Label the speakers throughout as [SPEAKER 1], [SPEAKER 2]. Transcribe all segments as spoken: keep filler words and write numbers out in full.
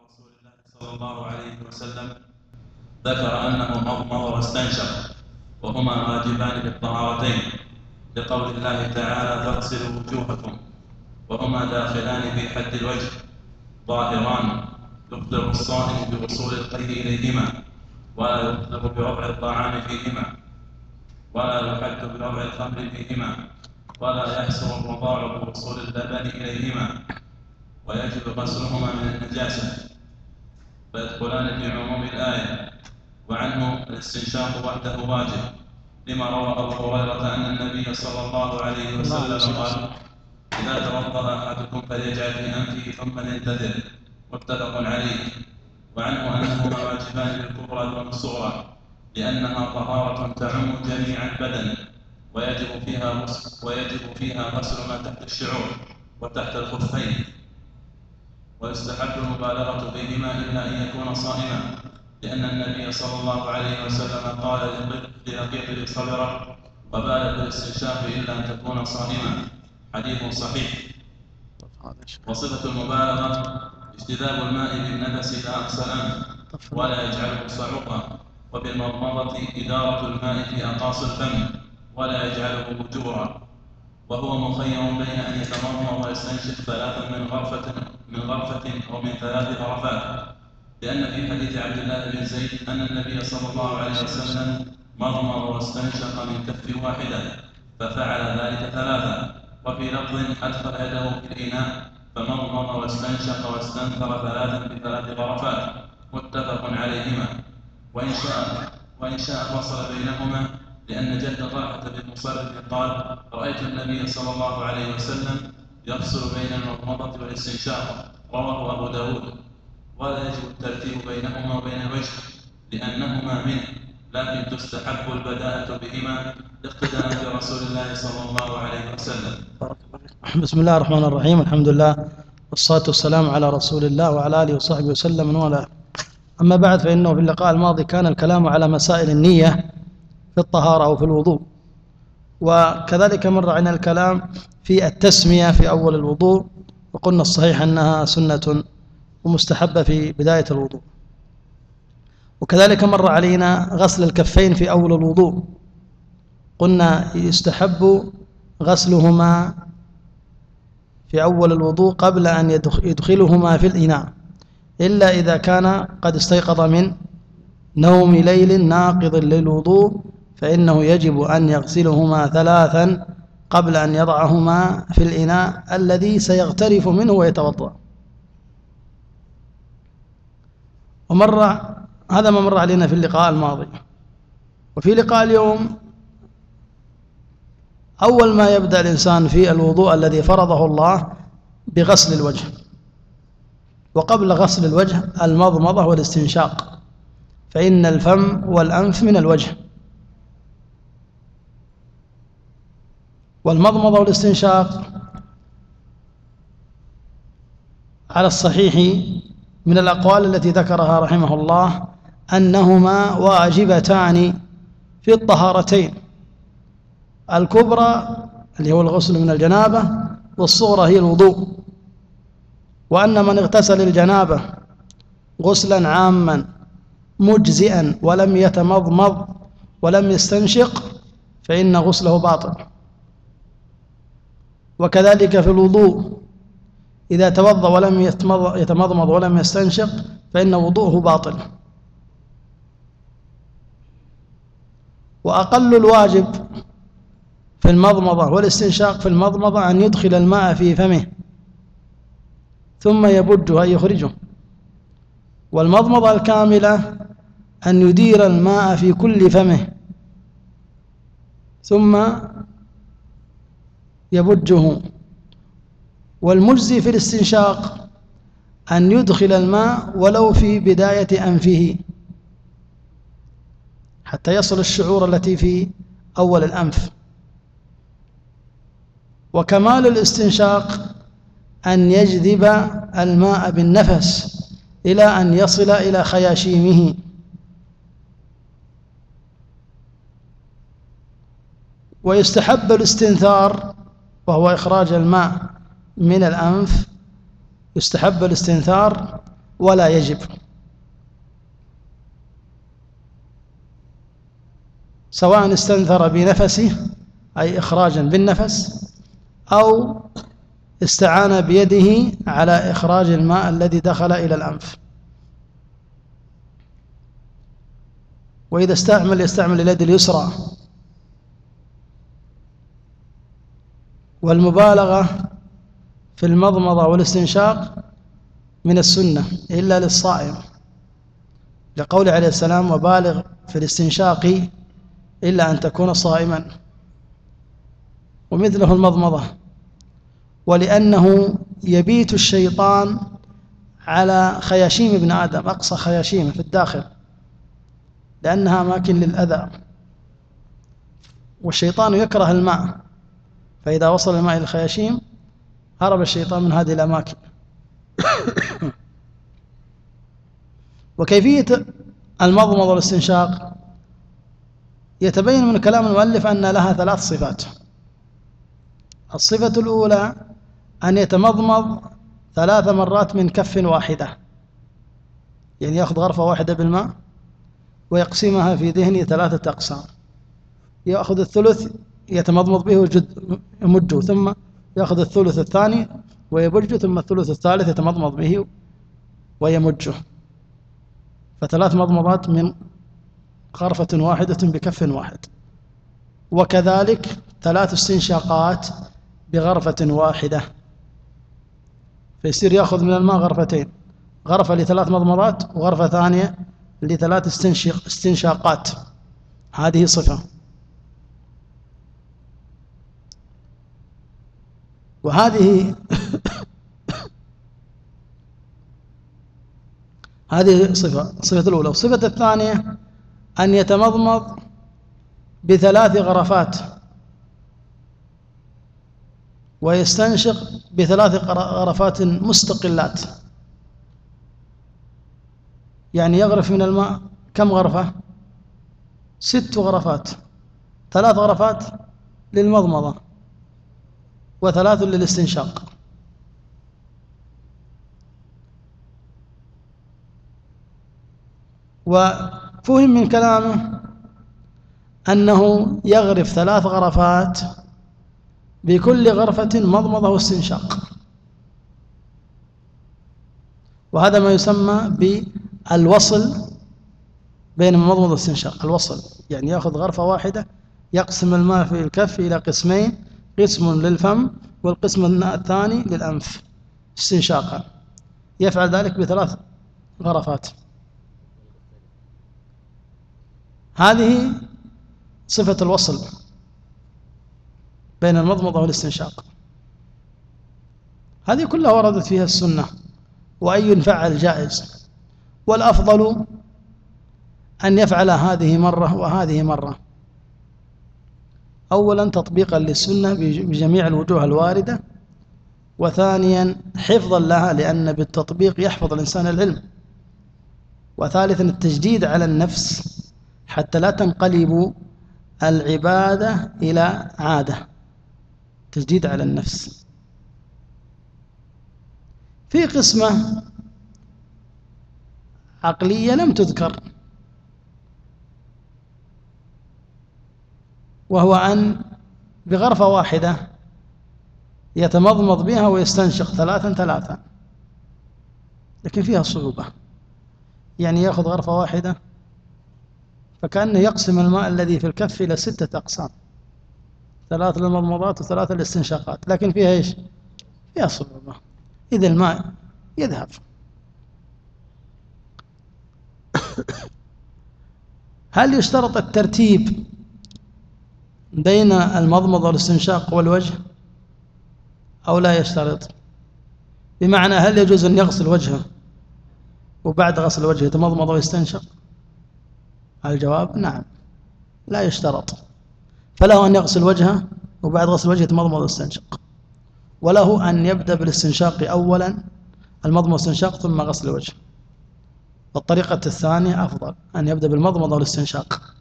[SPEAKER 1] رسول الله صلى الله عليه وسلم ذكر أنه مضمض واستنشق وهما واجبان بالطهارتين لقول الله تعالى فاغسلوا وجوهكم، وهما داخلان في حد الوجه ظاهران يخبر الصائم بوصول القيء إليهما ولا يخبر برفع الطعام فيهما ولا يحد برفع الخمر فيهما ولا يحسن الرضاع بوصول اللبن إليهما، ويجب غسلهما من النجاسة فيدخلان في عموم الآية. وعنه الاستنشاق وحده واجب لما روى أبو هريرة أن النبي صلى الله عليه وسلم قال إذا توضأ أحدكم فليجعل في أنفه ثم لينتثر، متفق عليه. وعنه أنهما واجبان للكبرى دون الصغرى لأنها طهارة تعم جميع البدن ويجب فيها غسل ويجب فيها غسل ما تحت الشعور وتحت الخفين، ويستحب المبالغة فيهما إلا أن يكون صائما، لأن النبي صلى الله عليه وسلم قال لرقيق صبره وبالغ الاستنشاق إلا أن تكون صائما، حديث صحيح. وصفة المبالغة اجتذاب الماء بالنفس إلى أقصى الأنف ولا يجعله صعوقا، وبالمضمضة إدارة الماء في أقاصي الفم ولا يجعله بجورا، وهو مخير بين أن يتمضمض ويستنشق ثلاثا من غرفة من غرفة أو من ثلاث غرفات، لأن في حديث عبد الله بن زيد أن النبي صلى الله عليه وسلم مضمض واستنشق من كف واحدة ففعل ذلك ثلاثا. وفي لفظ أدخل يده في الإناء فمضمض واستنشق واستنثر ثلاثا في ثلاث غرفات، متفق عليهما. وإن شاء وإن شاء فصل بينهما، لأن جد طلحة بن مصرف قال رأيت النبي صلى الله عليه وسلم يفصل بين المضمضة والاستنشاق، رواه أبو داود. ولا يجب الترتيب بينهما وبين الوجه لأنهما منه، لكن تستحب البداءة بهما اقتداء برسول الله صلى الله عليه وسلم.
[SPEAKER 2] بسم الله الرحمن الرحيم، الحمد لله والصلاة والسلام على رسول الله وعلى آله وصحبه وسلم وعلى. أما بعد، فإنه في اللقاء الماضي كان الكلام على مسائل النية في الطهارة أو في الوضوء، وكذلك مر علينا الكلام في التسمية في أول الوضوء، وقلنا الصحيح أنها سنة ومستحبة في بداية الوضوء. وكذلك مر علينا غسل الكفين في أول الوضوء، قلنا يستحب غسلهما في أول الوضوء قبل أن يدخلهما في الإناء، إلا إذا كان قد استيقظ من نوم ليل ناقض للوضوء، فإنه يجب أن يغسلهما ثلاثا قبل أن يضعهما في الإناء الذي سيغترف منه ويتوضأ. ومر هذا ما مر علينا في اللقاء الماضي. وفي لقاء اليوم أول ما يبدأ الإنسان في الوضوء الذي فرضه الله بغسل الوجه، وقبل غسل الوجه المضمضة والاستنشاق، فإن الفم والأنف من الوجه، والمضمضة والاستنشاق على الصحيح من الأقوال التي ذكرها رحمه الله أنهما واجبتان في الطهارتين، الكبرى اللي هو الغسل من الجنابة، والصغرى هي الوضوء. وأن من اغتسل الجنابة غسلا عاما مجزئا ولم يتمضمض ولم يستنشق فإن غسله باطل. وكذلك في الوضوء إذا توضأ ولم يتمضمض ولم يستنشق فإن وضوءه باطل. وأقل الواجب في المضمضة والاستنشاق في المضمضة أن يدخل الماء في فمه ثم يبجه أي يخرجه، والمضمضة الكاملة أن يدير الماء في كل فمه ثم يبجه. والمجزي في الاستنشاق أن يدخل الماء ولو في بداية أنفه حتى يصل الشعور التي في أول الأنف. وكمال الاستنشاق أن يجذب الماء بالنفس إلى أن يصل إلى خياشيمه. ويستحب الاستنثار وهو إخراج الماء من الأنف، يستحب الاستنثار ولا يجب، سواء استنثر بنفسه أي إخراجا بالنفس أو استعان بيده على إخراج الماء الذي دخل إلى الأنف. وإذا استعمل يستعمل اليد اليسرى. والمبالغة في المضمضة والاستنشاق من السنة إلا للصائم، لقول عليه السلام: وبالغ في الاستنشاق إلا أن تكون صائما. ومثله المضمضة، ولأنه يبيت الشيطان على خياشيم ابن آدم، أقصى خياشيمه في الداخل، لأنها أماكن للأذى، والشيطان يكره الماء، فإذا وصل الماء إلى الخياشيم هرب الشيطان من هذه الأماكن. وكيفية المضمضة والاستنشاق يتبين من كلام المؤلف أن لها ثلاث صفات. الصفة الأولى أن يتمضمض ثلاث مرات من كف واحدة، يعني يأخذ غرفة واحدة بالماء ويقسمها في ذهنه ثلاثة أقسام، يأخذ الثلث يتمضمض به ويمجه، ثم يأخذ الثلث الثاني ويبجه، ثم الثلث الثالث يتمضمض به ويمجه، فثلاث مضمضات من غرفة واحدة بكف واحد. وكذلك ثلاث استنشاقات بغرفة واحدة، فيصير يأخذ من الماء غرفتين، غرفة لثلاث مضمضات وغرفة ثانية لثلاث استنشاق استنشاقات. هذه صفة. وهذه هذه صفة صفة الأولى. والصفة الثانية أن يتمضمض بثلاث غرفات ويستنشق بثلاث غرفات مستقلات، يعني يغرف من الماء كم غرفة؟ ست غرفات، ثلاث غرفات للمضمضة وثلاث للاستنشاق. وفهم من كلامه أنه يغرف ثلاث غرفات بكل غرفة مضمضة واستنشاق، وهذا ما يسمى بالوصل بين المضمضة والاستنشاق. الوصل يعني يأخذ غرفة واحدة يقسم الماء في الكف إلى قسمين، قسم للفم والقسم الثاني للأنف استنشاقا، يفعل ذلك بثلاث غرفات. هذه صفة الوصل بين المضمضة والاستنشاق، هذه كلها وردت فيها السنة، وأي فعل جائز، والأفضل أن يفعل هذه مرة وهذه مرة، أولا تطبيقا للسنة بجميع الوجوه الواردة، وثانيا حفظا لها لأن بالتطبيق يحفظ الإنسان العلم، وثالثا التجديد على النفس حتى لا تنقلب العبادة إلى عادة، تجديد على النفس. في قسمة عقلية لم تذكر، وهو أن بغرفة واحدة يتمضمض بها ويستنشق ثلاثا ثلاثا، لكن فيها صعوبة، يعني يأخذ غرفة واحدة فكأنه يقسم الماء الذي في الكف إلى ستة أقسام، ثلاث للمضمضات وثلاث للاستنشاقات، لكن فيها إيش؟ فيها صعوبة، إذا الماء يذهب. هل يشترط الترتيب بين المضمضة والاستنشاق والوجه أو لا يشترط؟ بمعنى هل يجوز أن يغسل وجهه وبعد غسل وجهه يتمضمض ويستنشق؟ الجواب نعم، لا يشترط، فله أن يغسل وجهه وبعد غسل وجهه يتمضمض ويستنشق، وله أن يبدأ بالاستنشاق أولا، المضمضة والاستنشاق ثم غسل الوجه. والطريقة الثانية أفضل، أن يبدأ بالمضمضة والاستنشاق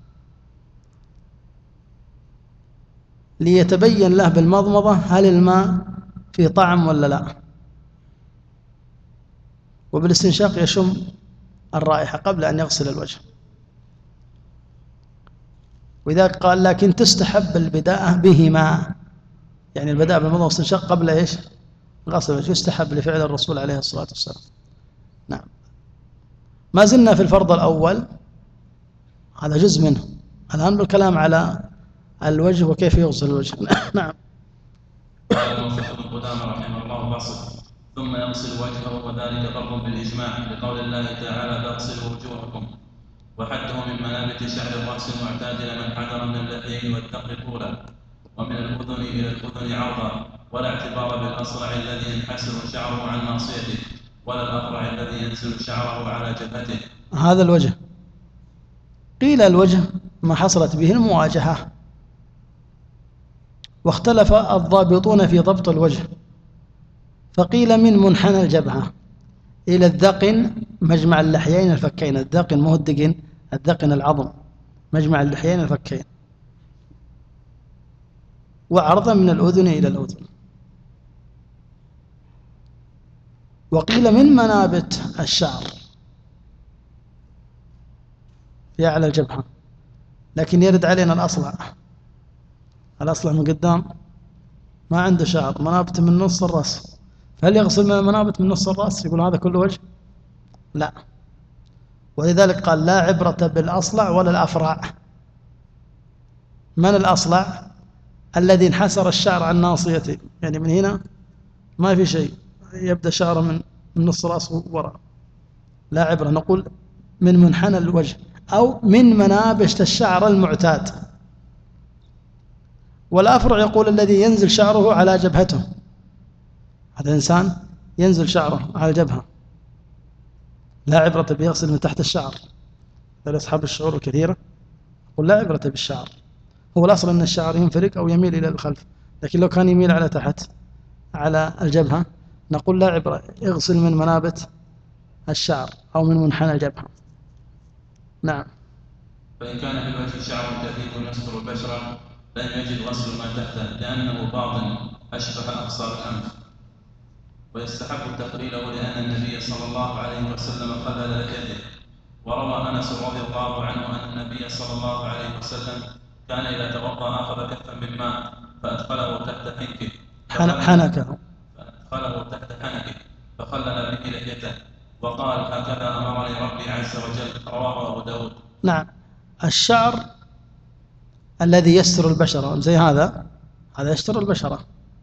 [SPEAKER 2] ليتبين له بالمضمضة هل الماء فيه طعم ولا لا، وبالاستنشاق يشم الرائحة قبل أن يغسل الوجه. وإذا قال لكن تستحب البداءة بهما، يعني البداءة بالمضمضة والاستنشاق قبل إيش؟ غسل الوجه، يستحب لفعل الرسول عليه الصلاة والسلام. نعم. ما زلنا في الفرض الأول، هذا جزء منه، الآن بالكلام على الوجه وكيف يغسل الوجه. نعم.
[SPEAKER 1] قال الموفق بن قدامة رحمه الله بسط ثم يغسل وجهه وذلك فرض بالإجماع لقول الله تعالى فاغسلوا وجوهكم، وحده من منابت شعر الرأس المعتاد لمن حذر من اللحيين والثقل طولا، ومن الأذن إلى الأذن عرضا، ولا اعتبار بالأصلع الذي ينحسر شعره عن ناصيته، ولا الأقرع الذي ينزل شعره على جبهته.
[SPEAKER 2] هذا الوجه. قيل الوجه ما حصلت به المواجهة، واختلف الضابطون في ضبط الوجه، فقيل من منحنى الجبهة إلى الذقن مجمع اللحيين الفكين، الذقن مو الدقن، الذقن العظم مجمع اللحيين الفكين، وعرضا من الأذن إلى الأذن. وقيل من منابت الشعر في أعلى الجبهة، لكن يرد علينا الأصلع، الأصلع من قدام ما عنده شعر، منابت من نص الرأس، فهل يغسل من المنابت من نص الرأس؟ يقول هذا كله وجه؟ لا. ولذلك قال لا عبرة بالأصلع ولا الأفرع. من الأصلع؟ الذي انحسر الشعر عن ناصيته، يعني من هنا ما في شيء، يبدأ شعره من من نص رأسه وراء، لا عبرة. نقول من منحنى الوجه أو من منابت الشعر المعتاد. والأفرع يقول الذي ينزل شعره على جبهته، هذا إنسان ينزل شعره على الجبهة، لا عبرة به يغسل من تحت الشعر. لأصحاب الشعور الكثيرة يقول لا عبرة بالشعر، هو الأصل أن الشعر ينفرق أو يميل إلى الخلف، لكن لو كان يميل على تحت على الجبهة نقول لا عبرة، يغسل من منابت الشعر أو من منحنى الجبهة. نعم.
[SPEAKER 1] فإن كان في الوجه شعر كثيف يستر البشرة لم يجد غسل ما تحته لأنه باطن أشبه أقصى الأنف، ويستحب تقليله لأن النبي صلى الله عليه وسلم قلل لحيته. وروى أنس رضي الله عنه أن النبي صلى الله عليه وسلم كان إذا توضأ أخذ كفا من ماء فأدخله تحت حنكه
[SPEAKER 2] حنكه
[SPEAKER 1] فأدخله تحت حنكه فخلل به لحيته، وقال هكذا أمرني ربي عز وجل. رواه أبو داود.
[SPEAKER 2] نعم. الشعر الذي يستر البشرة زي هذا، هذا يستر البشرة،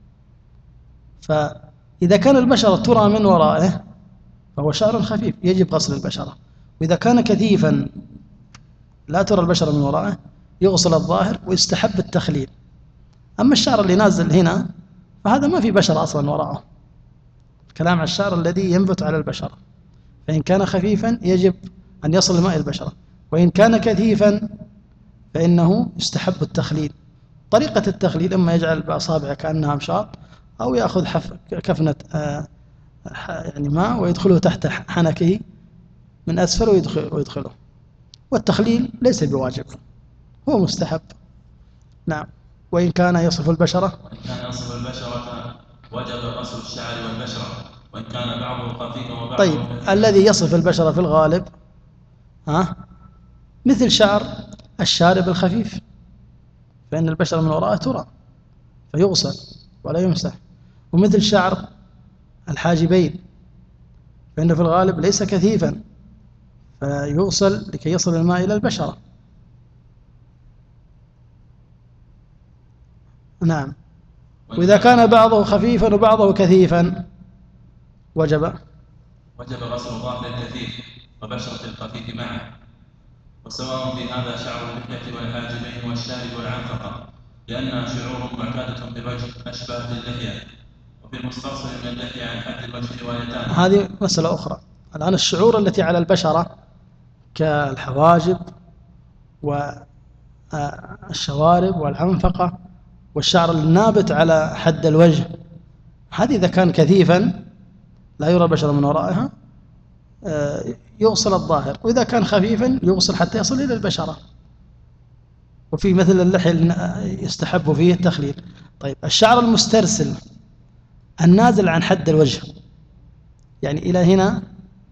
[SPEAKER 2] فإذا كان البشرة ترى من ورائه فهو شعر خفيف يجب غسل البشرة، وإذا كان كثيفا لا ترى البشرة من ورائه يغسل الظاهر ويستحب التخليل. أما الشعر اللي نازل هنا فهذا ما في بشرة أصلا وراءه، الكلام عن الشعر الذي ينبت على البشرة، فإن كان خفيفا يجب أن يصل الماء البشرة، وإن كان كثيفا فإنه يستحب التخليل. طريقة التخليل إما يجعل بأصابعه كأنها أمشاط، أو يأخذ كفنة آه يعني ماء ويدخله تحت حنكه من أسفل ويدخل ويدخله. والتخليل ليس بواجب، هو مستحب. نعم. وإن كان يصف البشرة
[SPEAKER 1] وإن كان يصف البشرة وجب غسل الشعر والبشرة، وإن كان بعضه خفيفا وبعضه
[SPEAKER 2] طيب
[SPEAKER 1] خفيف.
[SPEAKER 2] الذي يصف البشرة في الغالب ها مثل شعر الشارب الخفيف، فإن البشرة من وراءه ترى فيغسل ولا يمسح، ومثل شعر الحاجبين فإنه في الغالب ليس كثيفا فيغسل لكي يصل الماء إلى البشرة. نعم. وإذا كان بعضه خفيفا وبعضه كثيفا وجب
[SPEAKER 1] وجب غسل ظاهر الكثيف وبشرة الخفيف معه، وسواء في هذا شعر اللحية والحاجبين والشارب والعنفقة، لأنها شعور معتادة بالوجه أشبه باللحية، وفي المستأصل من اللحية عن حد الوجه روايتان.
[SPEAKER 2] هذه مسألة أخرى. الآن الشعور التي على البشرة كالحواجب والشوارب والعنفقة والشعر النابت على حد الوجه، هذه إذا كان كثيفا لا يرى البشرة من ورائها يغسل الظاهر، وإذا كان خفيفا يغسل حتى يصل إلى البشرة. وفي مثل اللحية يستحب فيه التخليل. طيب الشعر المسترسل النازل عن حد الوجه، يعني إلى هنا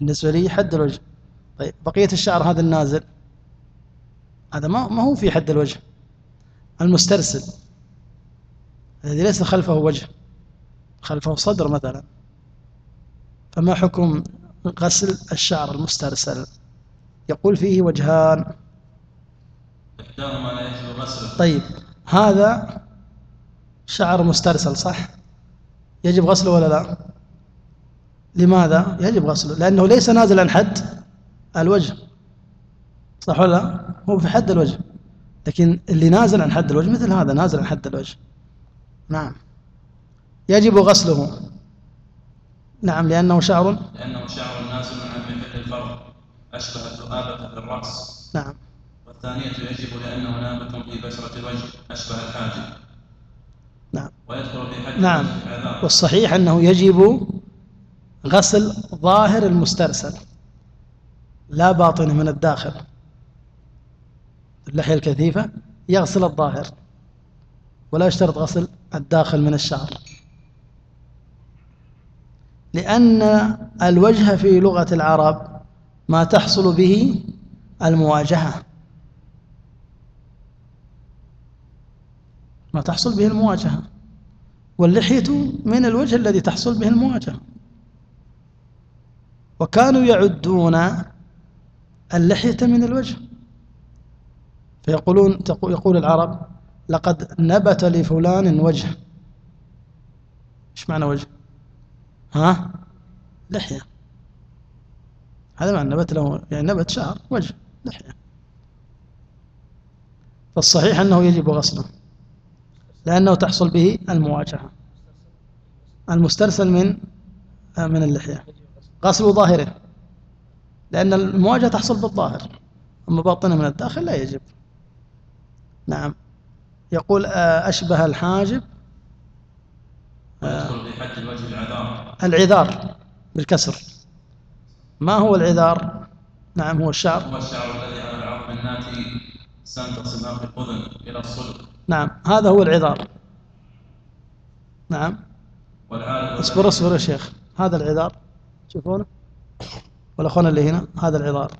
[SPEAKER 2] بالنسبة لي حد الوجه. طيب بقية الشعر هذا النازل، هذا ما ما هو في حد الوجه. المسترسل الذي ليس خلفه وجه، خلفه صدر مثلا، فما حكم غسل الشعر المسترسل؟ يقول فيه وجهان.
[SPEAKER 1] إحداهما لا يجب غسله.
[SPEAKER 2] طيب هذا شعر مسترسل صح؟ يجب غسله ولا لا؟ لماذا يجب غسله؟ لأنه ليس نازل عن حد الوجه، صح ولا لا؟ هو في حد الوجه، لكن اللي نازل عن حد الوجه مثل هذا نازل عن حد الوجه. نعم يجب غسله. نعم لأنه شعر
[SPEAKER 1] لأنه شعر نازل عن محل الفرد أشبه الذؤابة في الرأس.
[SPEAKER 2] نعم.
[SPEAKER 1] والثانية يجب لأنه نابت في بشرة الوجه أشبه الحاجب.
[SPEAKER 2] نعم.
[SPEAKER 1] ويدخل في حد
[SPEAKER 2] نعم.
[SPEAKER 1] العذاب.
[SPEAKER 2] والصحيح أنه يجب غسل ظاهر المسترسل لا باطنه من الداخل. اللحية الكثيفة يغسل الظاهر ولا يشترط غسل الداخل من الشعر، لأن الوجه في لغة العرب ما تحصل به المواجهة، ما تحصل به المواجهة، واللحية من الوجه الذي تحصل به المواجهة. وكانوا يعدون اللحية من الوجه، فيقولون يقول العرب لقد نبت لفلان وجه. ايش معنى وجه؟ ها؟ لحية. هذا معنى نبت له، يعني نبت شعر وجه لحية. فالصحيح أنه يجب غسله لأنه تحصل به المواجهة. المسترسل من من اللحية غسل ظاهره، لأن المواجهة تحصل بالظاهر، أما باطنه من الداخل لا يجب. نعم. يقول أشبه الحاجب.
[SPEAKER 1] ويدخل في حد الوجه العذار.
[SPEAKER 2] العذار بالكسر. ما هو العذار؟ نعم هو الشعر.
[SPEAKER 1] هو الشعر الذي على العظم الناتي سنتق سماق الأذن إلى الصدق.
[SPEAKER 2] نعم هذا هو العذار. نعم. اصبر اصبر يا شيخ، هذا العذار تشوفونه والأخوان اللي هنا، هذا العذار.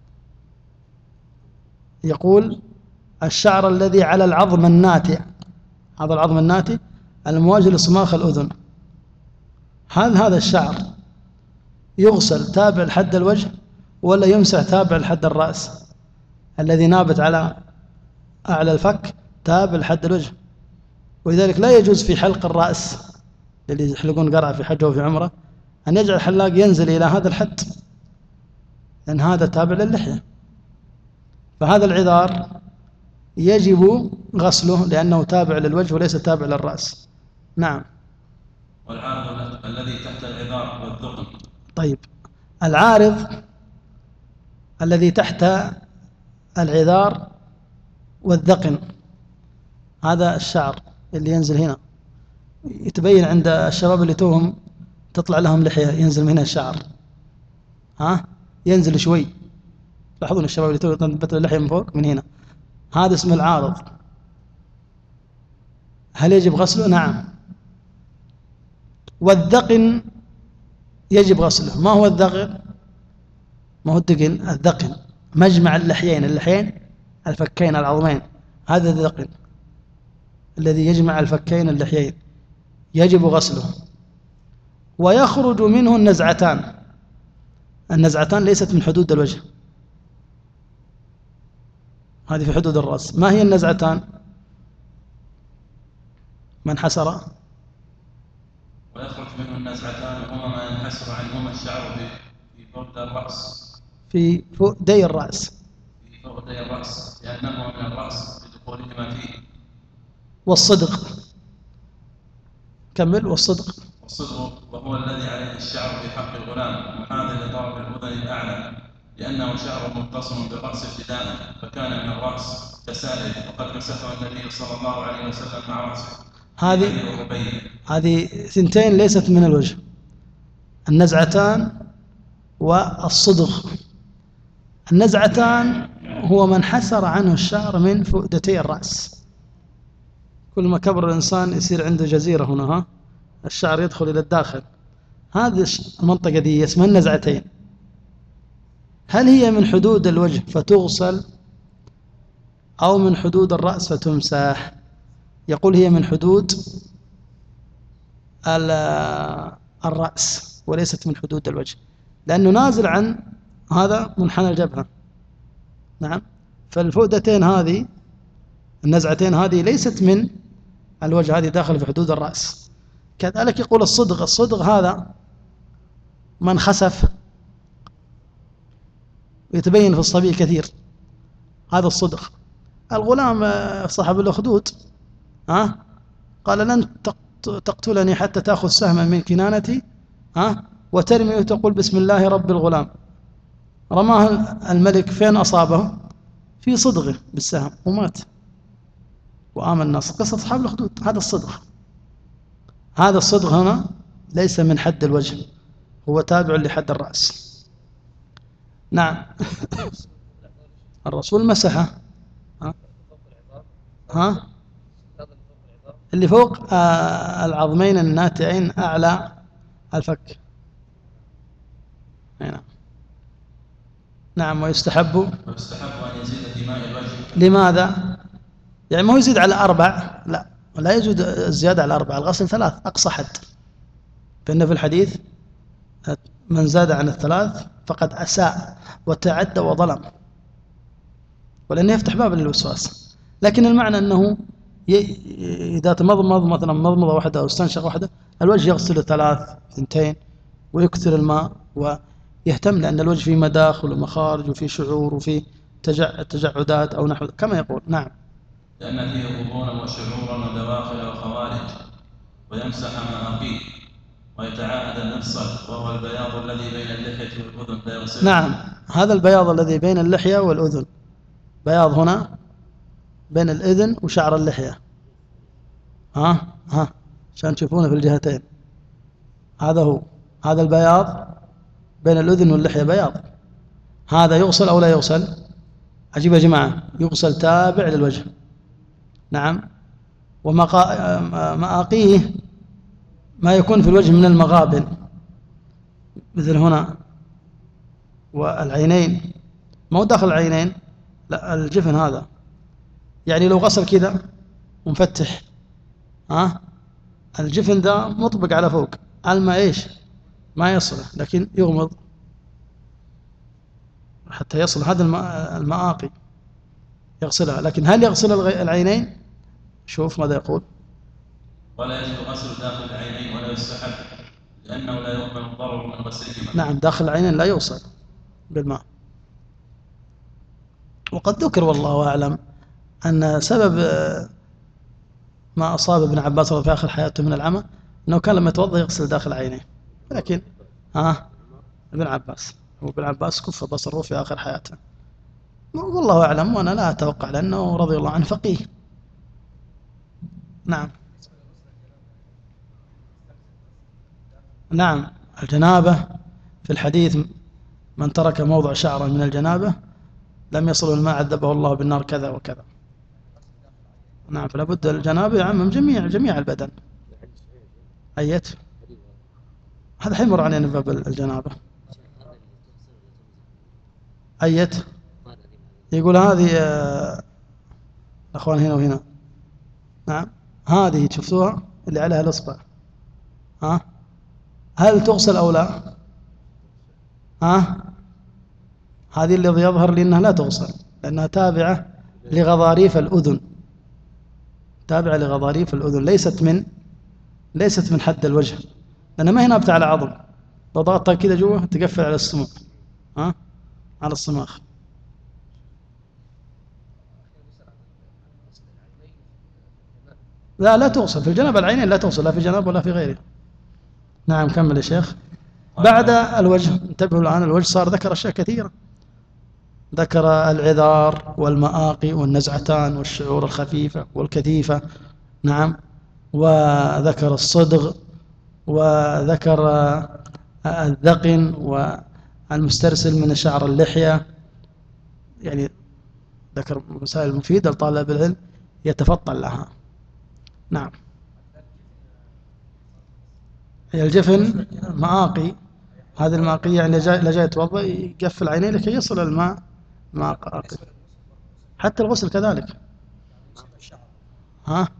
[SPEAKER 2] يقول الشعر الذي على العظم الناتئ، هذا العظم الناتئ المواجه لصماخ الأذن، هل هذا الشعر يغسل تابع لحد الوجه ولا يمسح تابع لحد الرأس؟ الذي نابت على أعلى الفك تابع لحد الوجه، ولذلك لا يجوز في حلق الرأس اللي يحلقون قرع في حجه وفي عمره أن يجعل الحلاق ينزل إلى هذا الحد، لأن هذا تابع للحية. فهذا العذار يجب غسله لأنه تابع للوجه وليس تابع للرأس. نعم.
[SPEAKER 1] والعارض الذي تحت العذار والذقن.
[SPEAKER 2] طيب العارض الذي تحت العذار والذقن، هذا الشعر اللي ينزل هنا، يتبين عند الشباب اللي توهم تطلع لهم لحية ينزل من هنا الشعر، ها ينزل شوي، لاحظون الشباب اللي توهم تنبت اللحية من فوق من هنا، هذا اسمه العارض. هل يجب غسله؟ نعم. والذقن يجب غسله. ما هو الذقن؟ ما هو الدقن؟ الذقن مجمع اللحيين، اللحيين الفكين العظمين، هذا الذقن الذي يجمع الفكين اللحيين يجب غسله. ويخرج منه النزعتان. النزعتان ليست من حدود الوجه، هذه في حدود الرأس. ما هي النزعتان؟ من حسر.
[SPEAKER 1] ويخرج منه النزعتان وهما ما ينحسر عنهما الشعر في فوق الرأس.
[SPEAKER 2] في فوقدي الرأس.
[SPEAKER 1] في فوقدي الرأس لأنه من الرأس لدخولهما فيه.
[SPEAKER 2] والصدق. كمل. والصدق.
[SPEAKER 1] والصدق وهو الذي عليه الشعر في حق الغلام محاذ لطرف الأذن الأعلى، لأنه شعر متصل بالرأس ابتداء فكان من الرأس كسائل، وقد مسحه النبي صلى الله عليه وسلم مع رأسه.
[SPEAKER 2] هذه هذه ثنتين ليست من الوجه، النزعتان والصدغ. النزعتان هو من حسر عنه الشعر من فؤدتي الرأس، كل ما كبر الإنسان يصير عنده جزيرة هنا، ها الشعر يدخل إلى الداخل، هذه المنطقة دي اسمها النزعتين. هل هي من حدود الوجه فتغسل أو من حدود الرأس فتمسح؟ يقول هي من حدود الرأس وليست من حدود الوجه، لأنه نازل عن هذا منحنى الجبهة. نعم، فالفؤدتين هذه النزعتين هذه ليست من الوجه، هذه داخل في حدود الرأس. كذلك يقول الصدغ، الصدغ هذا من خسف يتبين في الصبي كثير، هذا الصدغ. الغلام صاحب الأخدود ها قال لن تقتلني حتى تأخذ سهما من كنانتي ها وترمي وتقول بسم الله رب الغلام. رماه الملك، فين أصابه؟ في صدغه بالسهم ومات وآمن الناس. قصة أصحاب الأخدود. هذا الصدغ، هذا الصدغ هنا ليس من حد الوجه، هو تابع لحد الرأس. نعم. الرسول مسحه. ها, ها؟ اللي فوق آه العظمين الناتئين أعلى الفك. نعم. نعم. ويستحب
[SPEAKER 1] ويستحب أن يزيد في ماء الوجه.
[SPEAKER 2] لماذا؟ يعني ما هو يزيد على أربع، لا، لا يزيد الزيادة على أربع، الغسل ثلاث أقصى حد، فإن في الحديث من زاد عن الثلاث فقد أساء وتعدى وظلم، ولأنه يفتح باب للوسواس. لكن المعنى أنه إذا تمضمض مثلا مضمضة واحدة أو استنشق واحدة، الوجه يغسل ثلاث اثنتين ويكثر الماء ويهتم، لأن الوجه فيه مداخل ومخارج وفيه شعور وفيه تجعدات أو نحو كما يقول. نعم.
[SPEAKER 1] لأن فيه غضونا وشعورا ودواخل وخوارج، ويمسح مآقيه ويتعاهد المفصل وهو البياض الذي بين اللحية والأذن فيغسله.
[SPEAKER 2] نعم، هذا البياض الذي بين اللحية والأذن، بياض هنا بين الأذن وشعر اللحية، ها ها عشان تشوفونه في الجهتين، هذا هو، هذا البياض بين الأذن واللحية بياض، هذا يغسل أو لا يغسل؟ عجيب يا جماعة، يغسل تابع للوجه. نعم. ومآقيه ما يكون في الوجه من المغابن، مثل هنا والعينين، ما هو داخل العينين، لا، الجفن هذا، يعني لو غسل كذا ومفتح ها الجفن ذا مطبق على فوق، الماء ايش ما يصله، لكن يغمض حتى يصل هذا المآقي يغسلها. لكن هل يغسل العينين؟ شوف ماذا يقول.
[SPEAKER 1] ولا يجب غسل داخل العينين ولا يستحب، لأنه لا يؤمن الضرر من غسلهما.
[SPEAKER 2] نعم، داخل العينين لا يوصل بالماء. وقد ذكر والله أعلم أن سبب ما أصاب ابن عباس في آخر حياته من العمى أنه كان لما يتوضأ يغسل داخل عينيه، لكن ها ابن عباس وابن عباس كف بصره في آخر حياته، والله أعلم، وأنا لا أتوقع لأنه رضي الله عنه فقيه. نعم. نعم، الجنابة في الحديث من ترك موضع شعره من الجنابة لم يصل الماء عذبه الله بالنار كذا وكذا. نعم، فلا بد الجنابة يعمم جميع جميع البدن. أيت هذا حيمر علينا باب الجنابة. أيت يقول هذه أخوان هنا وهنا. نعم، هذه شفتوها اللي عليها الإصبع، ها هل تغسل أو لا؟ ها هذه الذي يظهر لي أنها لا تغسل، لأنها تابعة لغضاريف الأذن، تابعة لغضاريف الأذن، ليست من ليست من حد الوجه، لأنها ما هي نابتة على عظم، لو ضغطتها كذا جوا تقفل على السموع، ها على الصماخ. لا لا تغسل في الجنابة، العينين لا تغسل لا في جنابة ولا في غيره. نعم، كمل يا شيخ. بعد الوجه، انتبهوا الآن، الوجه صار ذكر أشياء كثيرة، ذكر العذار والمآقي والنزعتان والشعور الخفيفة والكثيفة. نعم، وذكر الصدغ، وذكر الذقن والمسترسل من شعر اللحية، يعني ذكر مسائل مفيدة لطالب العلم يتفطن لها. نعم. هي الجفن مآقي هذه الماقية يعني جاي لا جاي يتوضأ يقفل عينيه لكي يصل الماء ماء. حتى الغسل كذلك. ها؟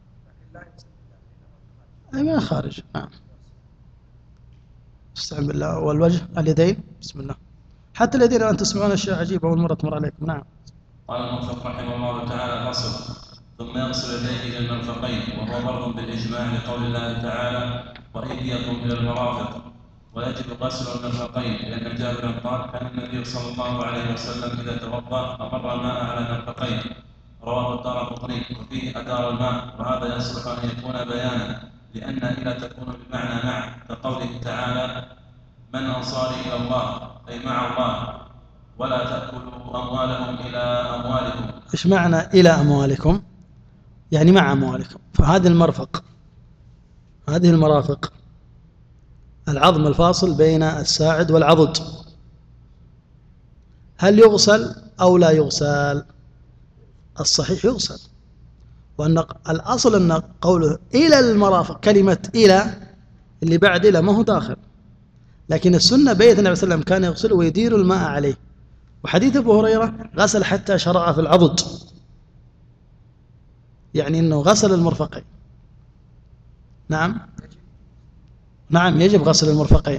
[SPEAKER 2] أي من الخارج. نعم. استعن بالله. والوجه اليدين بسم الله. حتى اليدين الآن تسمعون أشياء عجيبة أول مرة تمر عليكم. نعم.
[SPEAKER 1] قال الموفق رحمه الله تعالى فصل. ثم يغسل يديه إلى المرفقين وهو فرض بالإجماع لقول الله تعالى وأيديكم إلى المرافق، ويجب غسل المرفقين لأن جابرا قال كان النبي صلى الله عليه وسلم إذا توضأ أمر الماء على المرفقين، رواه الدارقطني. وفيه أدار الماء، وهذا يصلح أن يكون بيانا لأن إلى تكون بمعنى مع، كقوله تعالى من أنصاري إلى الله أي مع الله، ولا تأكلوا أموالهم إلى أموالكم.
[SPEAKER 2] إيش معنى إلى أموالكم؟ يعني مع أموالكم. فهذه المرفق، هذه المرافق العظم الفاصل بين الساعد والعضد، هل يغسل أو لا يغسل؟ الصحيح يغسل، وأن الأصل أن قوله إلى المرافق كلمة إلى اللي بعد إلى ما هو داخل، لكن السنة بيت النبي صلى الله عليه وسلم كان يغسل ويدير الماء عليه. وحديث أبو هريرة غسل حتى شرع في العضد، يعني أنه غسل المرفقين. نعم نعم يجب غسل المرفقين.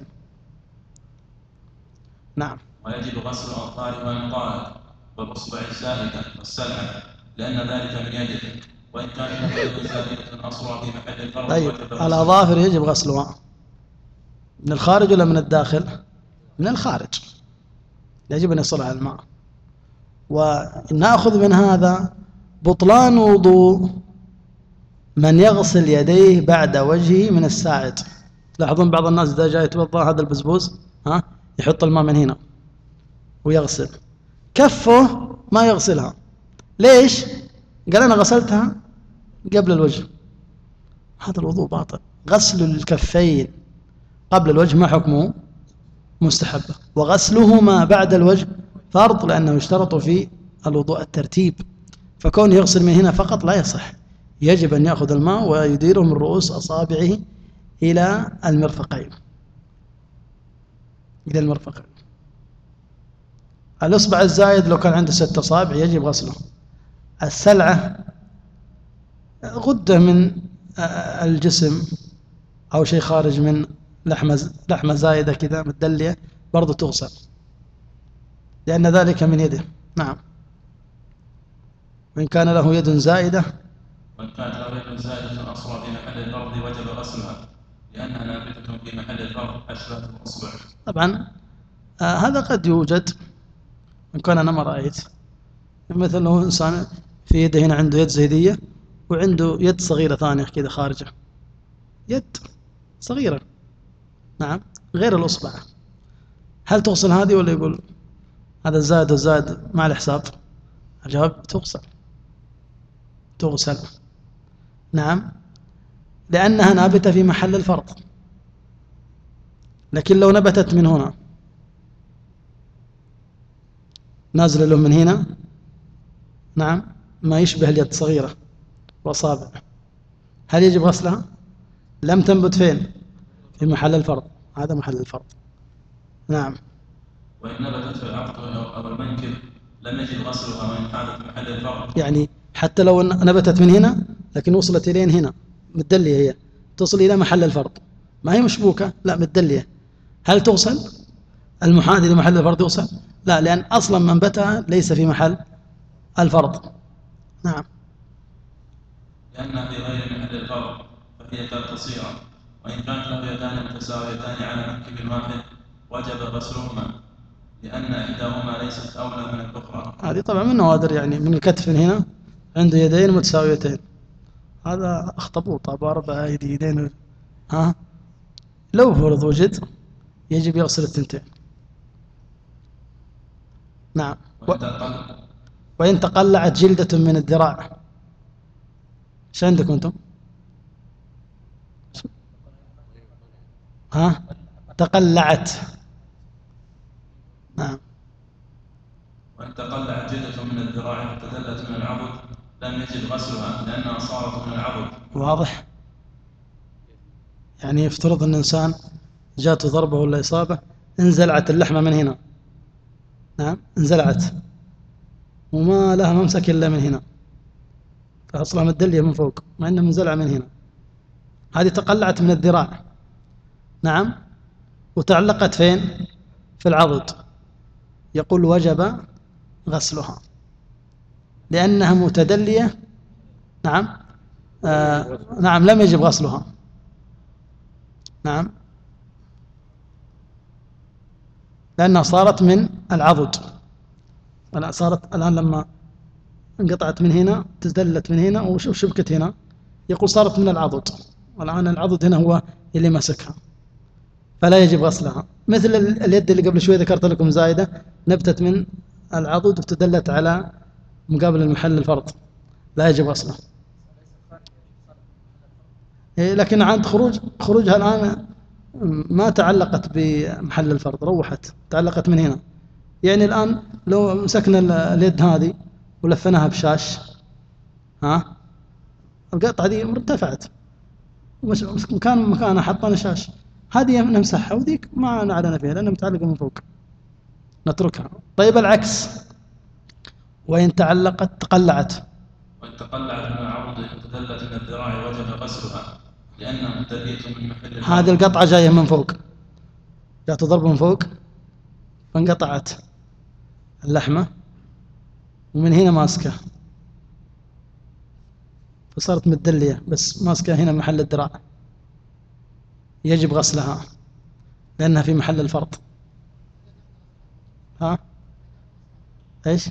[SPEAKER 2] نعم.
[SPEAKER 1] ويجب غسل الأظفار وإنقاذ والأصبع الزائدة والسلعة لأن ذلك من يده، وإن كانت يد زائدة أصرع في محل الفرض.
[SPEAKER 2] طيب الأظافر يجب غسلها من الخارج ولا من الداخل؟ من الخارج، يجب أن يصل على الماء. ونأخذ من هذا بطلان وضوء من يغسل يديه بعد وجهه من الساعد. لاحظون بعض الناس إذا جاء يتوضأ هذا البزبوز ها يحط الماء من هنا ويغسل كفه، ما يغسلها. ليش؟ قال أنا غسلتها قبل الوجه. هذا الوضوء باطل. غسل الكفين قبل الوجه ما حكمه؟ مستحبة، وغسلهما بعد الوجه فرض، لأنه يشترط في الوضوء الترتيب. فكون يغسل من هنا فقط لا يصح، يجب أن يأخذ الماء ويديره من رؤوس أصابعه إلى المرفقين، إلى المرفقين. الإصبع الزايد لو كان عنده ست أصابع يجب غسله. السلعة غدة من الجسم أو شيء خارج من لحمة لحمة زايدة كذا متدلية برضو تغسل، لأن ذلك من يده. نعم. وإن كان له يد زائدة
[SPEAKER 1] وإن كانت له يد زائدة أصرع في محل الفرض وجب غسلها لأنها نابتة في محل الفرض أشبه الأصبع.
[SPEAKER 2] طبعا آه هذا قد يوجد، إن كان أنا ما رأيت. مثل لو إنسان في يده هنا عنده يد زيدية وعنده يد صغيرة ثانية كذا خارجة، يد صغيرة نعم غير الأصبع، هل تغسل هذه ولا يقول هذا زاد وزاد مع الحساب؟ الجواب تغسل، تغسل. نعم، لأنها نابتة في محل الفرض. لكن لو نبتت من هنا نازل له من هنا نعم ما يشبه اليد صغيرة وأصابع، هل يجب غسلها؟ لم تنبت فين؟ في محل الفرض، هذا محل الفرض. نعم.
[SPEAKER 1] وإن نبتت في العقد أو المنكب لم يجب غسلها وإن كانت في محل الفرض.
[SPEAKER 2] يعني حتى لو نبتت من هنا لكن وصلت إلين هنا متدلية، هي تصل إلى محل الفرض، ما هي مشبوكة، لا متدلية، هل تغسل؟ المحاذي لمحل الفرض يغسل؟ لا، لأن أصلا منبتها ليس في محل الفرض. نعم.
[SPEAKER 1] لأنها في غير محل الفرض فهي كالقصيرة، وإن كانت له يدان متساويتان على منكب واحد وجب غسلهما لأن إحداهما ليست أولى من الأخرى.
[SPEAKER 2] هذه طبعا من نوادر، يعني من الكتف هنا عنده يدين متساويتين، هذا أخطبوط أبو أربع أيدي يدين. ها لو فرض وجد يجب يغسل الثنتين. نعم. وإن تقلعت جلدة من الذراع، ايش عندكم انتم؟ ها تقلعت. نعم.
[SPEAKER 1] وإن تقلعت جلدة من الذراع فتدلت من العضد لم يجب غسلها لأنها صارت من العضد.
[SPEAKER 2] واضح. يعني يفترض أن الإنسان جاته ضربة ولا إصابة، انزلعت اللحمة من هنا، نعم انزلعت وما لها ممسك إلا من هنا، فأصلها مدلية من فوق مع أنها منزلعة من هنا، هذه تقلعت من الذراع، نعم، وتعلقت فين؟ في العضد، يقول وجب غسلها لأنها متدلية، نعم آه نعم لم يجب غسلها، نعم لأنها صارت من العضد، صارت الآن لما انقطعت من هنا تدلت من هنا وشبكت هنا، يقول صارت من العضد، والآن العضد هنا هو اللي مسكها، فلا يجب غسلها. مثل اليد اللي قبل شوي ذكرت لكم زايدة، نبتت من العضد وتدلت على مقابل المحل الفرض، لا يجب غسلها. لكن عند خروج خروجها الآن ما تعلقت بمحل الفرض، روحت تعلقت من هنا، يعني الآن لو مسكنا اليد هذه ولفناها بشاش، ها القطعة دي ارتفعت مكان مكانها حطنا شاش، هذه نمسحها وذيك ما نعلن فيها لأنها متعلقة من فوق نتركها. طيب العكس، وإن تعلقت تقلعت،
[SPEAKER 1] وإن تقلعت من العضد وتدلت من الذراع وجب غسلها لأنها مبتدية من محل الفرض.
[SPEAKER 2] هذه القطعة جاية من فوق، جاءت ضرب من فوق فانقطعت اللحمة ومن هنا ماسكة، فصارت متدلية بس ماسكة هنا محل الذراع، يجب غسلها لأنها في محل الفرض. ها ايش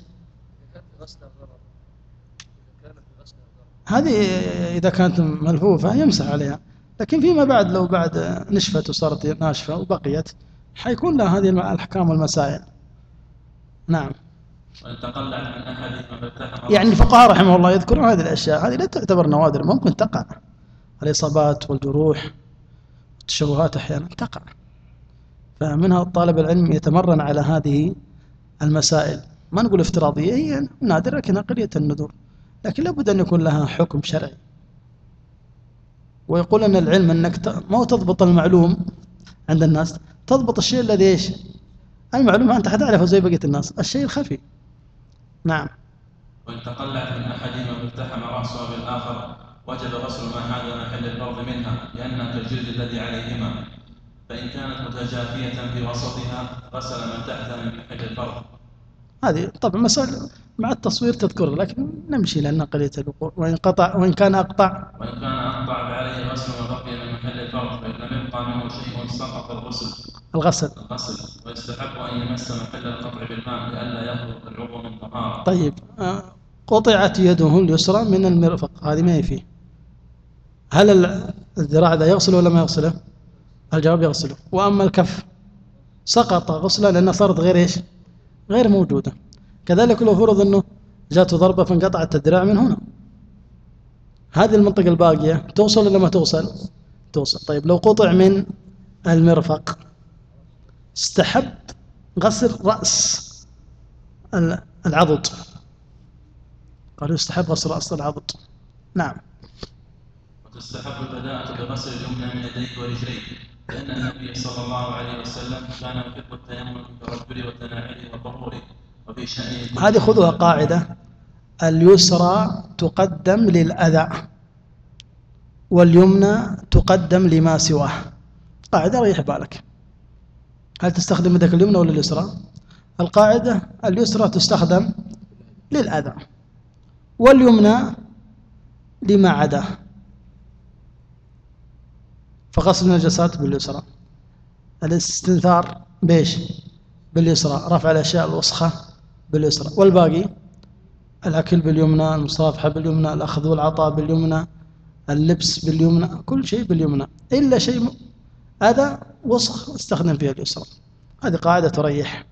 [SPEAKER 2] هذه؟ إذا كانت ملفوفة يمسح عليها، لكن فيما بعد لو بعد نشفت وصارت ناشفة وبقيت حيكون لها هذه الأحكام والمسائل. نعم.
[SPEAKER 1] وإن تقلعت من أحدهما
[SPEAKER 2] يعني الفقهاء رحمه الله يذكرون هذه الأشياء، هذه لا تعتبر نوادر، ممكن تقع، الإصابات والجروح والتشوهات أحيانا تقع، فمنها طالب العلم يتمرن على هذه المسائل، ما نقول افتراضية، هي نادرة لكنها قليلة الندور، لكن لابد أن يكون لها حكم شرعي. ويقول أن العلم أنك ما تضبط المعلوم عند الناس، تضبط الشيء الذي إيش؟ المعلومة أنت حتعرفه زي بقية الناس، الشيء الخفي. نعم.
[SPEAKER 1] وإن تقلعت من أحدهما والتحم رأسها بالآخر وجب غسل ما حال محل الفرض منها لأنها كالجلد الذي عليهما، فإن كانت متجافية في وسطها غسل من تحتها من محل الفرض.
[SPEAKER 2] هذه طبعا مسألة مع التصوير تذكر، لكن نمشي لأنها قليلة الوقوع. وإن قطع وإن كان أقطع
[SPEAKER 1] وإن كان أقطع فعليه غسل ما بقي من محل الفرض، فإن لم يبقى منه شيء سقط الغسل
[SPEAKER 2] الغسل
[SPEAKER 1] الغسل ويستحب أن يمس محل القطع بالماء لئلا يخرج العضو من طهارة.
[SPEAKER 2] طيب قطعت يده اليسرى من المرفق، هذه ما هي فيه، هل الذراع ذا يغسله ولا ما يغسله؟ الجواب يغسله. وأما الكف سقط غسله لأنها صارت غير إيش؟ غير موجودة. كذلك لو فرض أنه جاته ضربة فانقطعت الذراع من هنا، هذه المنطقة الباقية توصل ولا ما توصل؟ توصل. طيب لو قطع من المرفق استحب غسل رأس العضد، قالوا يستحب غسل رأس العضد. نعم.
[SPEAKER 1] وتستحب البداءة بغسل اليمنى من يديه ورجليه لأن النبي صلى الله عليه وسلم كان يحب التيمم بالترجل والتناعل والطهور وفي شأنه.
[SPEAKER 2] هذه خذوها قاعدة، اليسرى تقدم للأذى واليمنى تقدم لما سواه، قاعدة ريح بالك. هل تستخدم يدك اليمنى ولا اليسرى؟ القاعدة اليسرى تستخدم للأذى واليمنى لما عداه، فغسل النجاسات باليسرى، الاستنثار بيش باليسرى، رفع الأشياء الوسخة باليسرى، والباقي الأكل باليمنى، المصافحة باليمنى، الأخذ والعطاء باليمنى، اللبس باليمنى، كل شيء باليمنى إلا شيء هذا وسخ استخدم فيها اليسرى. هذه قاعدة تريح.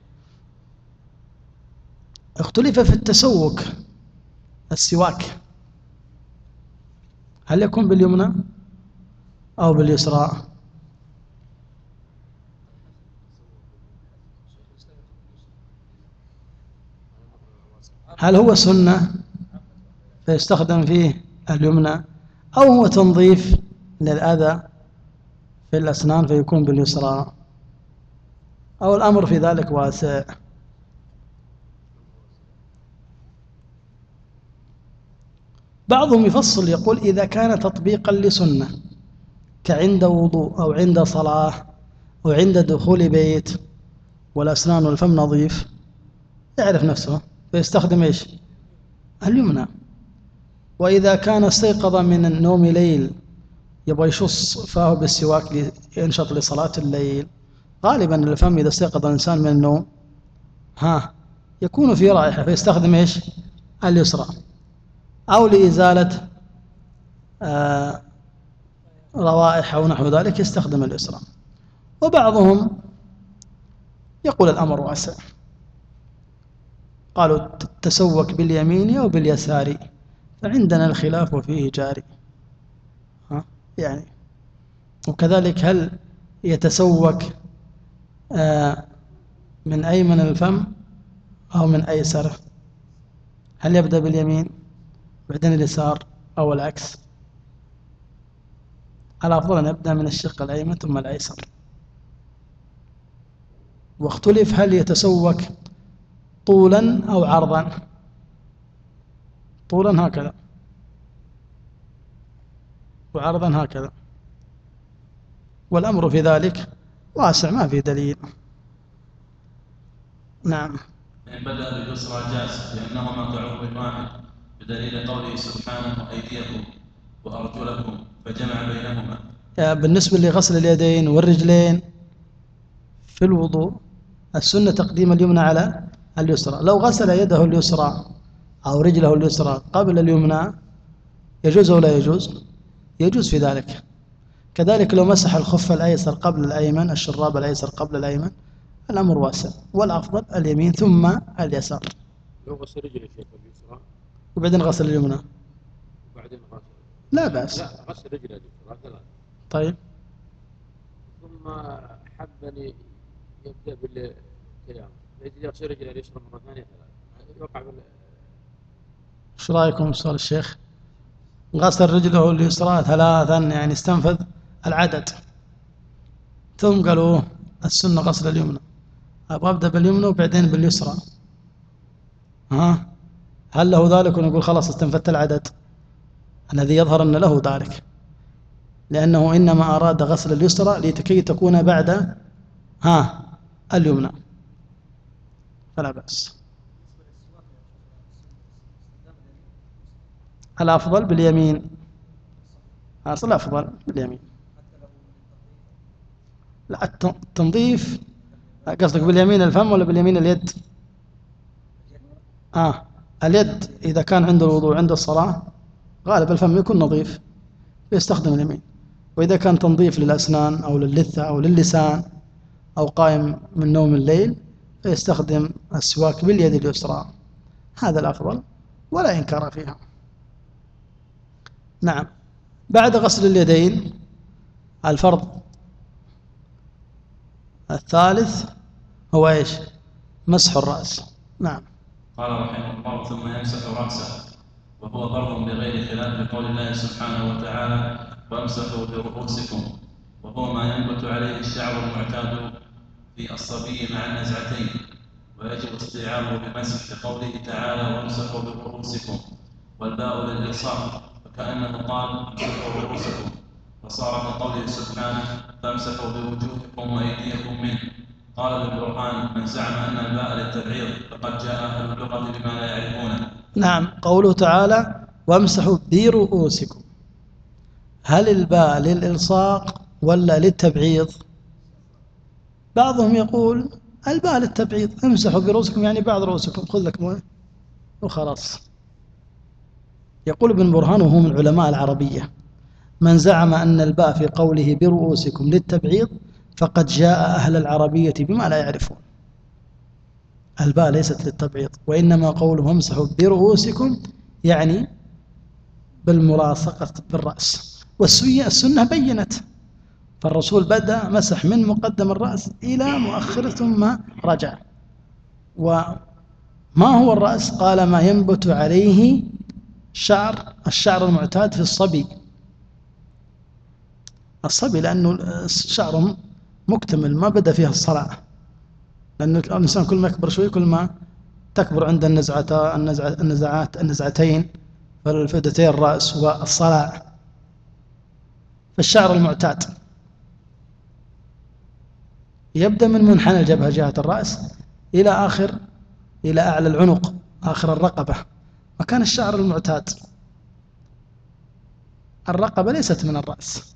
[SPEAKER 2] اختلف في التسوك، السواك هل يكون باليمنى أو باليسرى؟ هل هو سنة فيستخدم فيه اليمنى أو هو تنظيف للأذى في الأسنان فيكون باليسرى، أو الأمر في ذلك واسع. بعضهم يفصل يقول إذا كان تطبيقا لسنة كعند وضوء أو عند صلاة أو عند دخول بيت والأسنان والفم نظيف، يعرف نفسه فيستخدم إيش؟ اليمنى. وإذا كان استيقظ من النوم ليل يبغى يشص فاه بالسواك لينشط لصلاة الليل، غالبا الفم إذا استيقظ الإنسان من النوم ها يكون في رائحة فيستخدم إيش؟ اليسرى، أو لإزالة آه روائح أو نحو ذلك يستخدم اليسرى. وبعضهم يقول الأمر واسع، قالوا تسوك باليمين أو باليسار فعندنا الخلاف وفيه جاري. ها يعني وكذلك هل يتسوك آه من أيمن الفم أو من أيسره؟ هل يبدأ باليمين بعدين اليسار أو العكس؟ على أفضل أن يبدأ من الشق الأيمن ثم الأيسر. واختلف هل يتسوك طولا أو عرضا. طولا هكذا وعرضا هكذا، والأمر في ذلك واسع ما في دليل. نعم.
[SPEAKER 1] إن بدأ باليسرى جاز لأنهما كعضو واحد بدليل قوله سبحانه أيديكم وأرجلكم فجمع بينهما.
[SPEAKER 2] بالنسبة لغسل اليدين والرجلين في الوضوء السنة تقديم اليمنى على اليسرى. لو غسل يده اليسرى أو رجله اليسرى قبل اليمنى يجوز أو لا يجوز؟ يجوز في ذلك. كذلك لو مسح الخف الأيسر قبل الأيمن، الشراب الأيسر قبل الأيمن، الأمر واسع، والأفضل اليمين ثم اليسار.
[SPEAKER 3] لو غسل رجله الشيخ اليسرى
[SPEAKER 2] وبعدين غسل اليمنى
[SPEAKER 3] وبعدين غسل
[SPEAKER 2] لا بأس.
[SPEAKER 3] لا غسل رجله اليسرى ثلاث.
[SPEAKER 2] طيب.
[SPEAKER 3] ثم حب أن يبدأ بالكلام، إذا يغسل رجله اليسرى مرة ثانية ثلاث يوقع بال.
[SPEAKER 2] ايش رايكم سؤال الشيخ؟ غسل رجله اليسرى ثلاثا يعني استنفذ العدد، ثم قالوا السنة غسل اليمنى، أبغى أبدأ باليمنى وبعدين باليسرى، ها هل له ذلك ونقول خلاص استنفذت العدد؟ الذي يظهر أن له ذلك، لأنه إنما أراد غسل اليسرى لكي تكون بعد ها اليمنى، فلا بأس. الأفضل باليمين، أصل الأفضل باليمين. لا التنظيف قصدك باليمين الفم ولا باليمين اليد؟ آه اليد إذا كان عنده الوضوء عند الصلاة غالب الفم يكون نظيف يستخدم اليمين، وإذا كان تنظيف للأسنان أو للثة أو للسان أو قائم من نوم الليل فيستخدم السواك باليد اليسرى، هذا الأفضل ولا إنكار فيها. نعم. بعد غسل اليدين الفرض الثالث هو إيش؟ مسح الرأس. نعم.
[SPEAKER 1] قال رحمه الله ثم يمسح رأسه، وهو فرض بغير خلاف قول الله سبحانه وتعالى وامسحوا برؤوسكم، وهو ما ينبت عليه الشعر المعتاد في الصبي مع النزعتين، ويجب استيعابه بمسح لقوله تعالى وامسحوا برؤوسكم، والباء للإلصاق فكأنه قال امسحوا برؤوسكم، وصار من قوله سبحانه فامسحوا بوجوهكم وأيديكم منه. قال بالبرهان من زعم أن الباء للتبعيض فقد جاء أهل اللغة بما لا يعرفونه.
[SPEAKER 2] نعم. قوله تعالى وامسحوا برؤوسكم، هل الباء للإلصاق ولا للتبعيض؟ بعضهم يقول الباء للتبعيض، امسحوا برؤوسكم يعني بعض رؤوسكم، خذ لك مويه وخلاص. يقول ابن برهان وهو من علماء العربية من زعم أن الباء في قوله برؤوسكم للتبعيض فقد جاء أهل العربية بما لا يعرفون. الباء ليست للتبعيض، وإنما قوله امسحوا برؤوسكم يعني بالملاصقة بالرأس، والسنة بينت، فالرسول بدأ مسح من مقدم الرأس إلى مؤخر ثم رجع. وما هو الرأس؟ قال ما ينبت عليه شعر الشعر المعتاد في الصبي، الصبي لأنه شعره مكتمل ما بدأ فيها الصلع، لأن الإنسان كل ما يكبر شوي كل ما تكبر عند النزعات النزعات النزعتين فالفدتي الرأس والصلع. فالشعر المعتاد يبدأ من منحنى الجبهة جهة الرأس إلى آخر إلى أعلى العنق آخر الرقبة، مكان الشعر المعتاد. الرقبة ليست من الرأس.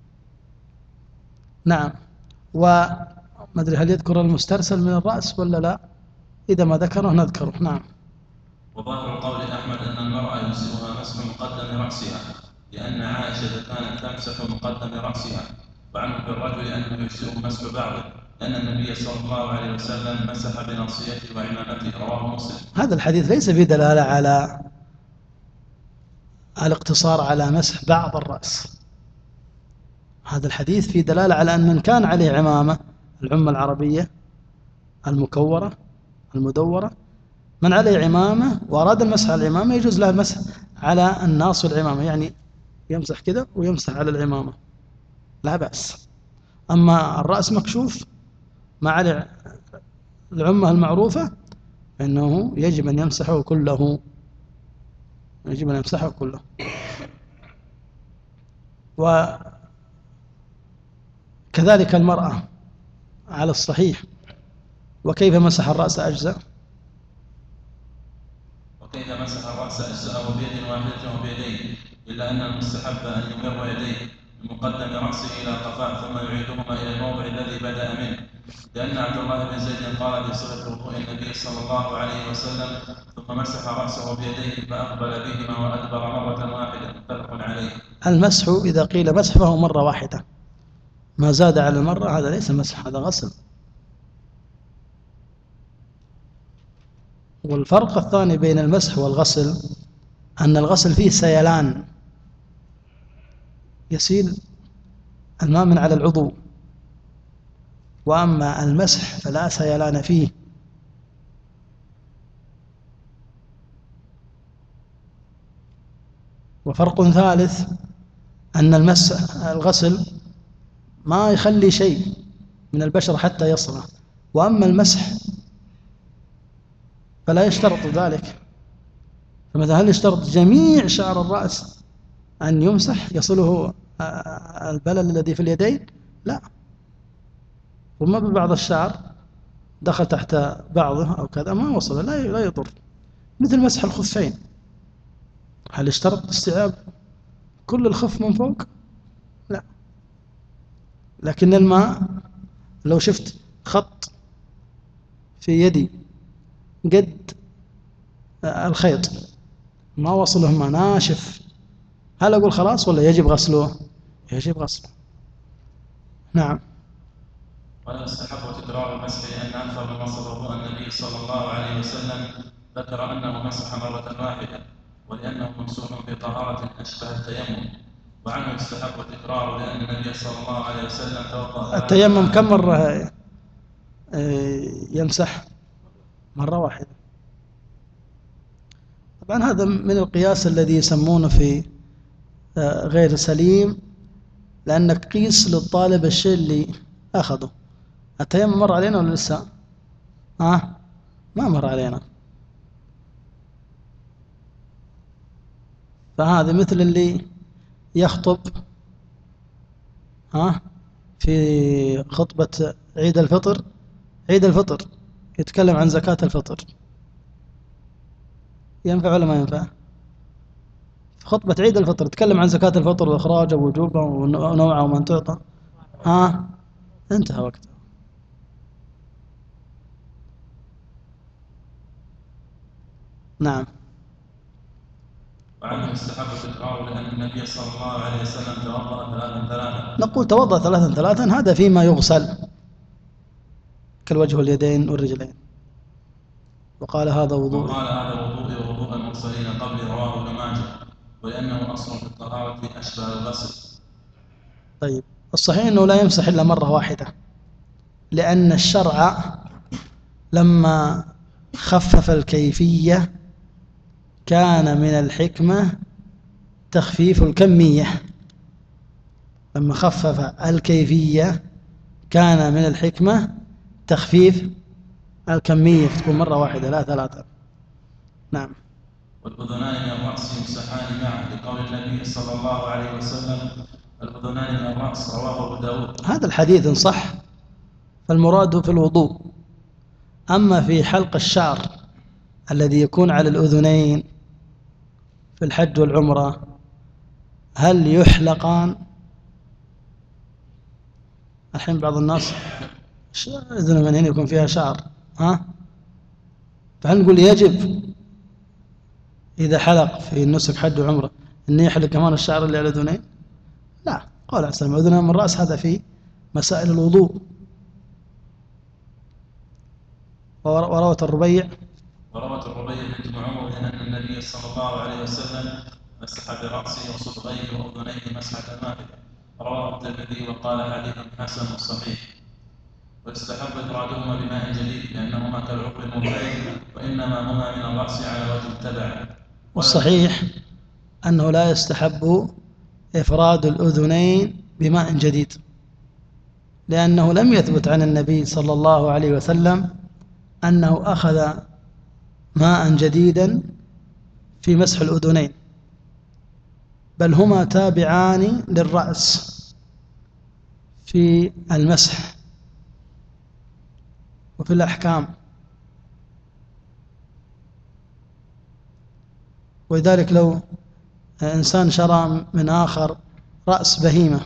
[SPEAKER 2] نعم. وما أدري هل يذكر المسترسل من الرأس ولا لا؟ إذا ما ذكره نذكره. نعم.
[SPEAKER 1] وظاهر قول أحمد أن المرأة يجزئها مسح مقدم رأسها لأن عائشة كانت تمسح مقدم رأسها، وعنه في الرجل أنه يجزئه مسح بعضه لأن النبي صلى الله عليه وسلم مسح بناصيته وعمامته. رواه مسلم.
[SPEAKER 2] هذا الحديث ليس فيه دلالة على الاقتصار على مسح بعض الرأس. هذا الحديث فيه دلالة على أن من كان عليه عمامة، العمة العربية المكورة المدورة، من عليه عمامة وأراد المسح على العمامة يجوز له المسح على الناص والعمامة، يعني يمسح كذا ويمسح على العمامة لا بأس. أما الرأس مكشوف ما عليه العمة المعروفة فإنه يجب أن يمسحه كله، يجب أن يمسحه كله. وكذلك المرأة على الصحيح. وكيف مسح الرأس أجزاء؟
[SPEAKER 1] وكيف مسح الرأس أجزاءه بيد واحدة وبيدين، إلا أن المستحب أن يمر يديه من مقدم رأسه إلى قفاه ثم يعيدهما إلى الموضع الذي بدأ منه، لأن عبد الله بن زيد قال في صفة وضوء النبي صلى الله عليه وسلم ثم مسح رأسه بيديه فأقبل بهما وأدبر مرة واحدة. متفق عليه.
[SPEAKER 2] المسح إذا قيل مسح فهو مرة واحدة، ما زاد على المرة هذا ليس مسح، هذا غسل. والفرق الثاني بين المسح والغسل أن الغسل فيه سيلان، يسيل الماء من على العضو، وأما المسح فلا سيلان فيه. وفرق ثالث أن المسح الغسل ما يخلي شيء من البشرة حتى يصله، وأما المسح فلا يشترط ذلك. فمثلا هل يشترط جميع شعر الرأس أن يمسح يصله البلل الذي في اليدين؟ لا. وما ببعض الشعر دخل تحت بعضه أو كذا ما وصل لا لا يضر، مثل مسح الخفين. هل اشترط استيعاب كل الخف من فوق؟ لا. لكن الماء لو شفت خط في يدي قد الخيط ما وصله ما ناشف، هل أقول خلاص ولا يجب غسله؟ يجب غسله. نعم.
[SPEAKER 1] ولا يستحب تكرار المسح لأن أكثر من وصف وضوء النبي صلى الله عليه وسلم ذكر أنه مسح مرة واحدة ولأنه ممسوح بطهارة أشبه التيمم، وعنه يستحب تكراره لأن النبي صلى الله عليه وسلم توضأ.
[SPEAKER 2] التيمم كم مرة يمسح؟ مرة واحدة. طبعا هذا من القياس الذي يسمونه في غير سليم، لأنك قيس للطالب الشيء اللي أخذه. التيمم مر علينا ولا لسه؟ آه ما مر علينا. فهذا مثل اللي يخطب ها في خطبة عيد الفطر، عيد الفطر يتكلم عن زكاة الفطر، ينفع ولا ما ينفع؟ في خطبة عيد الفطر يتكلم عن زكاة الفطر وإخراجه ووجوبه ونوعه ومن تعطى، ها انتهى وقته. نعم.
[SPEAKER 1] وعنه يستحب تكراره لأن النبي صلى الله عليه وسلم توضأ ثلاثا ثلاثا.
[SPEAKER 2] نقول توضأ ثلاثا ثلاثا هذا فيما يغسل كالوجه واليدين والرجلين. وقال هذا وضوء
[SPEAKER 1] وقال هذا وضوء ووضوء المرسلين قبل. رواه ابن ماجه ولأنه أصل في الطهارة أشبه الغسل.
[SPEAKER 2] طيب الصحيح أنه لا يمسح إلا مرة واحدة، لأن الشرع لما خفف الكيفية كان من الحكمة تخفيف الكمية. لما خفف الكيفية كان من الحكمة تخفيف الكمية، تكون مرة واحدة لا ثلاثة. نعم.
[SPEAKER 1] والأذنان من الرأس يمسحان معا لقول النبي صلى الله عليه وسلم الأذنان من الرأس، رواه أبو داود.
[SPEAKER 2] هذا الحديث إن صح فالمراد في الوضوء. أما في حلق الشعر الذي يكون على الأذنين في الحج والعمرة، هل يحلقان؟ الحين بعض الناس أذن من هنا يكون فيها شعر، ها؟ فهل نقول يجب إذا حلق في النسك حج وعمرة أن يحلق كمان الشعر اللي على الأذنين؟ لا، قال عليه السلام أذنان من الرأس، هذا في مسائل الوضوء. وروت الربيع
[SPEAKER 1] وروت الربيع بنت معوذ أن النبي صلى الله عليه وسلم مسح برأسه وصدغيه وأذنيه مسحة واحدة، رواه الترمذي وقال حديث حسن صحيح. ويستحب إفرادهما بماء جديد لأنهما كالعقل المنفرد وإنما هما من الرأس على وجه التبع.
[SPEAKER 2] والصحيح أنه لا يستحب إفراد الأذنين بماء جديد، لأنه لم يثبت عن النبي صلى الله عليه وسلم أنه أخذ ماء جديدا في مسح الأذنين، بل هما تابعان للرأس في المسح وفي الأحكام. ولذلك لو إنسان شرى من آخر رأس بهيمة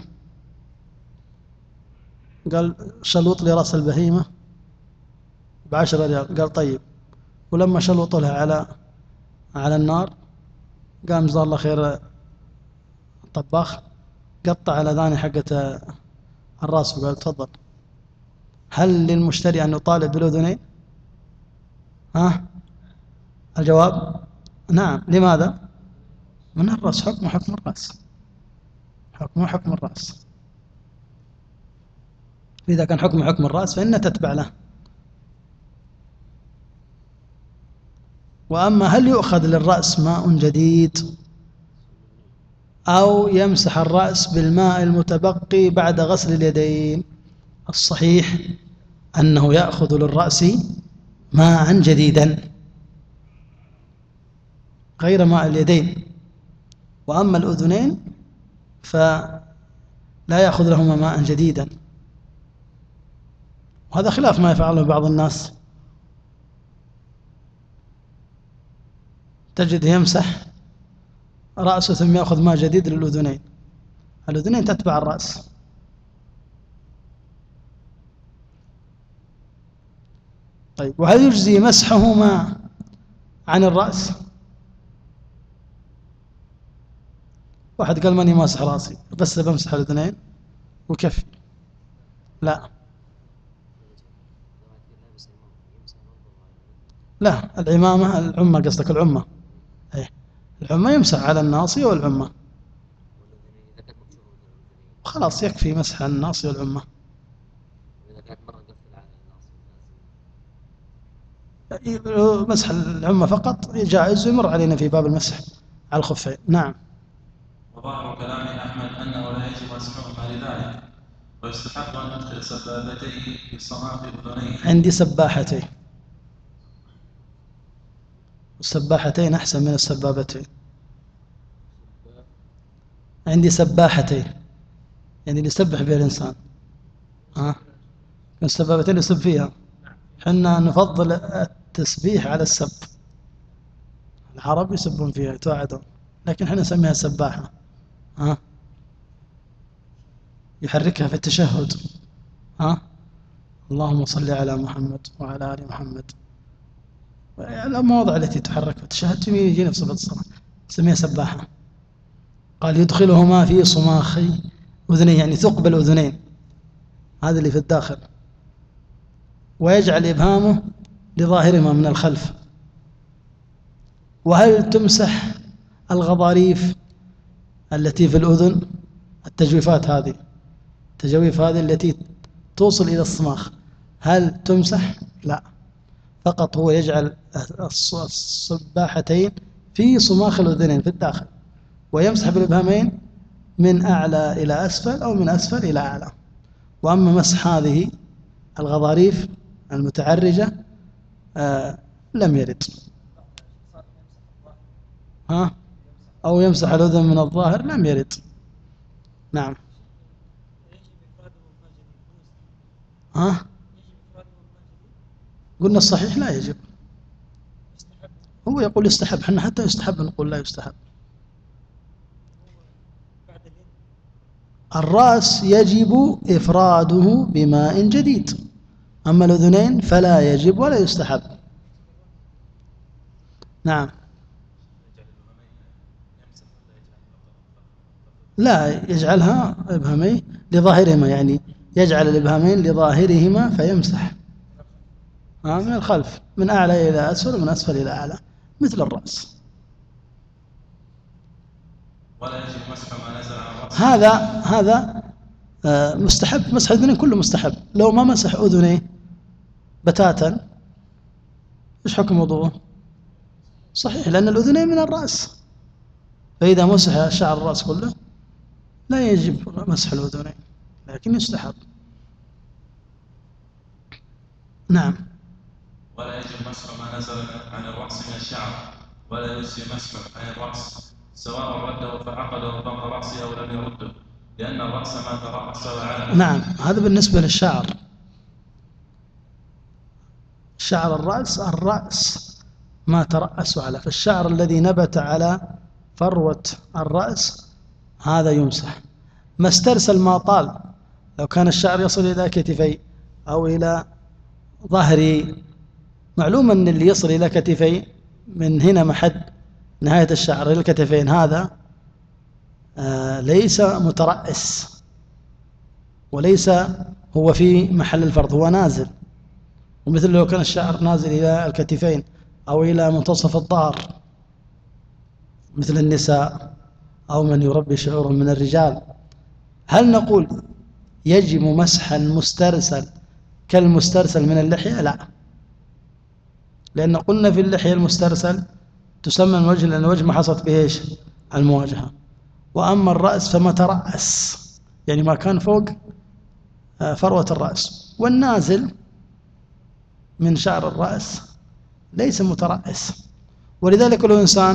[SPEAKER 2] قال شلوط لي رأس البهيمة بعشرة ريال، قال طيب، ولما شلوط لها على على النار قام جزاه الله خير الطباخ قطع على ذاني حقة الرأس وقال تفضل، هل للمشتري أن يطالب بالأذنين؟ ها؟ الجواب نعم. لماذا؟ من الرأس، حكم حكم الرأس، حكم حكم الرأس. إذا كان حكم حكم الرأس فإن تتبع له. وأما هل يؤخذ للرأس ماء جديد أو يمسح الرأس بالماء المتبقي بعد غسل اليدين؟ الصحيح أنه يأخذ للرأس ماء جديدا غير ماء اليدين، وأما الأذنين فلا يأخذ لهما ماء جديدا، وهذا خلاف ما يفعله بعض الناس. تجد يمسح رأسه ثم يأخذ ماء جديد للأذنين، الأذنين تتبع الرأس. طيب، وهل يجزي مسحهما عن الرأس؟ واحد قال ماني ماسح رأسي بس بمسح الأذنين وكفي. لا لا، العمامة العمة قصدك العمة، ايه العمة يمسح على الناصية والعمة، خلاص يكفي مسح الناصية والعمة. مسح العمة فقط جائز ويمر علينا في باب المسح على الخفين. نعم.
[SPEAKER 1] وظاهر كلام أحمد أنه لا يجب مسحهما لذلك، ويستحب أن ندخل سبابتيه في صماخ أذنيه.
[SPEAKER 2] عندي سباحتين، السباحتين أحسن من السبابتين. عندي سباحتين يعني اللي يسبح بها الإنسان، ها السبابتين يسب فيها، حنا نفضل التسبيح على السب، العرب يسبون فيها يتواعدون، لكن حنا نسميها سباحة، ها يحركها في التشهد، ها اللهم صل على محمد وعلى آل محمد، المواضع التي تحرك في التشهد يجي نفس الصلاة نسميها سباحة. قال يدخلهما في صماخي أذنيه يعني ثقب الأذنين، هذا اللي في الداخل، ويجعل إبهامه لظاهرهما من الخلف. وهل تمسح الغضاريف التي في الأذن؟ التجويفات هذه التجويف هذه التي توصل إلى الصماخ هل تمسح؟ لا، فقط هو يجعل السباحتين في صماخ الأذنين في الداخل، ويمسح بالإبهامين من أعلى إلى أسفل أو من أسفل إلى أعلى. وأما مسح هذه الغضاريف المتعرجة آه لم يرد. ها؟ أو يمسح الأذن من الظاهر لم يرد. نعم. ها؟ قلنا الصحيح لا يجب. هو يقول يستحب، حنا حتى يستحب نقول لا يستحب. الرأس يجب إفراده بماء جديد، أما الأذنين فلا يجب ولا يستحب. نعم. لا، يجعلها إبهامي لظاهرهما، يعني يجعل الإبهامين لظاهرهما فيمسح من الخلف من أعلى إلى أسفل ومن أسفل إلى أعلى مثل الرأس.
[SPEAKER 1] ولا يجب مسح ما نزل على الرأس.
[SPEAKER 2] هذا هذا مستحب. مسح الأذنين كله مستحب. لو ما مسح أذنيه بتاتا إيش حكم وضوءه؟ صحيح، لأن الأذنين من الرأس، فإذا مسح شعر الرأس كله لا يجب مسح الأذنين، لكن يستحب. نعم.
[SPEAKER 1] ولا يجب مسح ما نزل عن الرأس من الشعر، ولا يجزي مسح عن الرأس سواء رده فعقده فوق رأسه أو لم يرده، لأن الرأس ما ترأس وعلم.
[SPEAKER 2] نعم، هذا بالنسبة للشعر. شعر الرأس الرأس ما ترأس وعلى، فالشعر الذي نبت على فروة الرأس هذا يمسح. ما استرسل ما طال، لو كان الشعر يصل إلى كتفي أو إلى ظهري، معلوم أن اللي يصل إلى كتفي من هنا محد نهاية الشعر إلى الكتفين هذا آه ليس مترأس، وليس هو في محل الفرض، هو نازل. ومثل لو كان الشعر نازل إلى الكتفين أو إلى منتصف الظهر مثل النساء أو من يربي شعورهم من الرجال، هل نقول يجب مسح المسترسل كالمسترسل من اللحية؟ لا، لأن قلنا في اللحية المسترسل تسمى الوجه لأن الوجه ما حصلت به إيش؟ المواجهة. وأما الرأس فما ترأس، يعني ما كان فوق فروة الرأس، والنازل من شعر الرأس ليس مترأس. ولذلك لو إنسان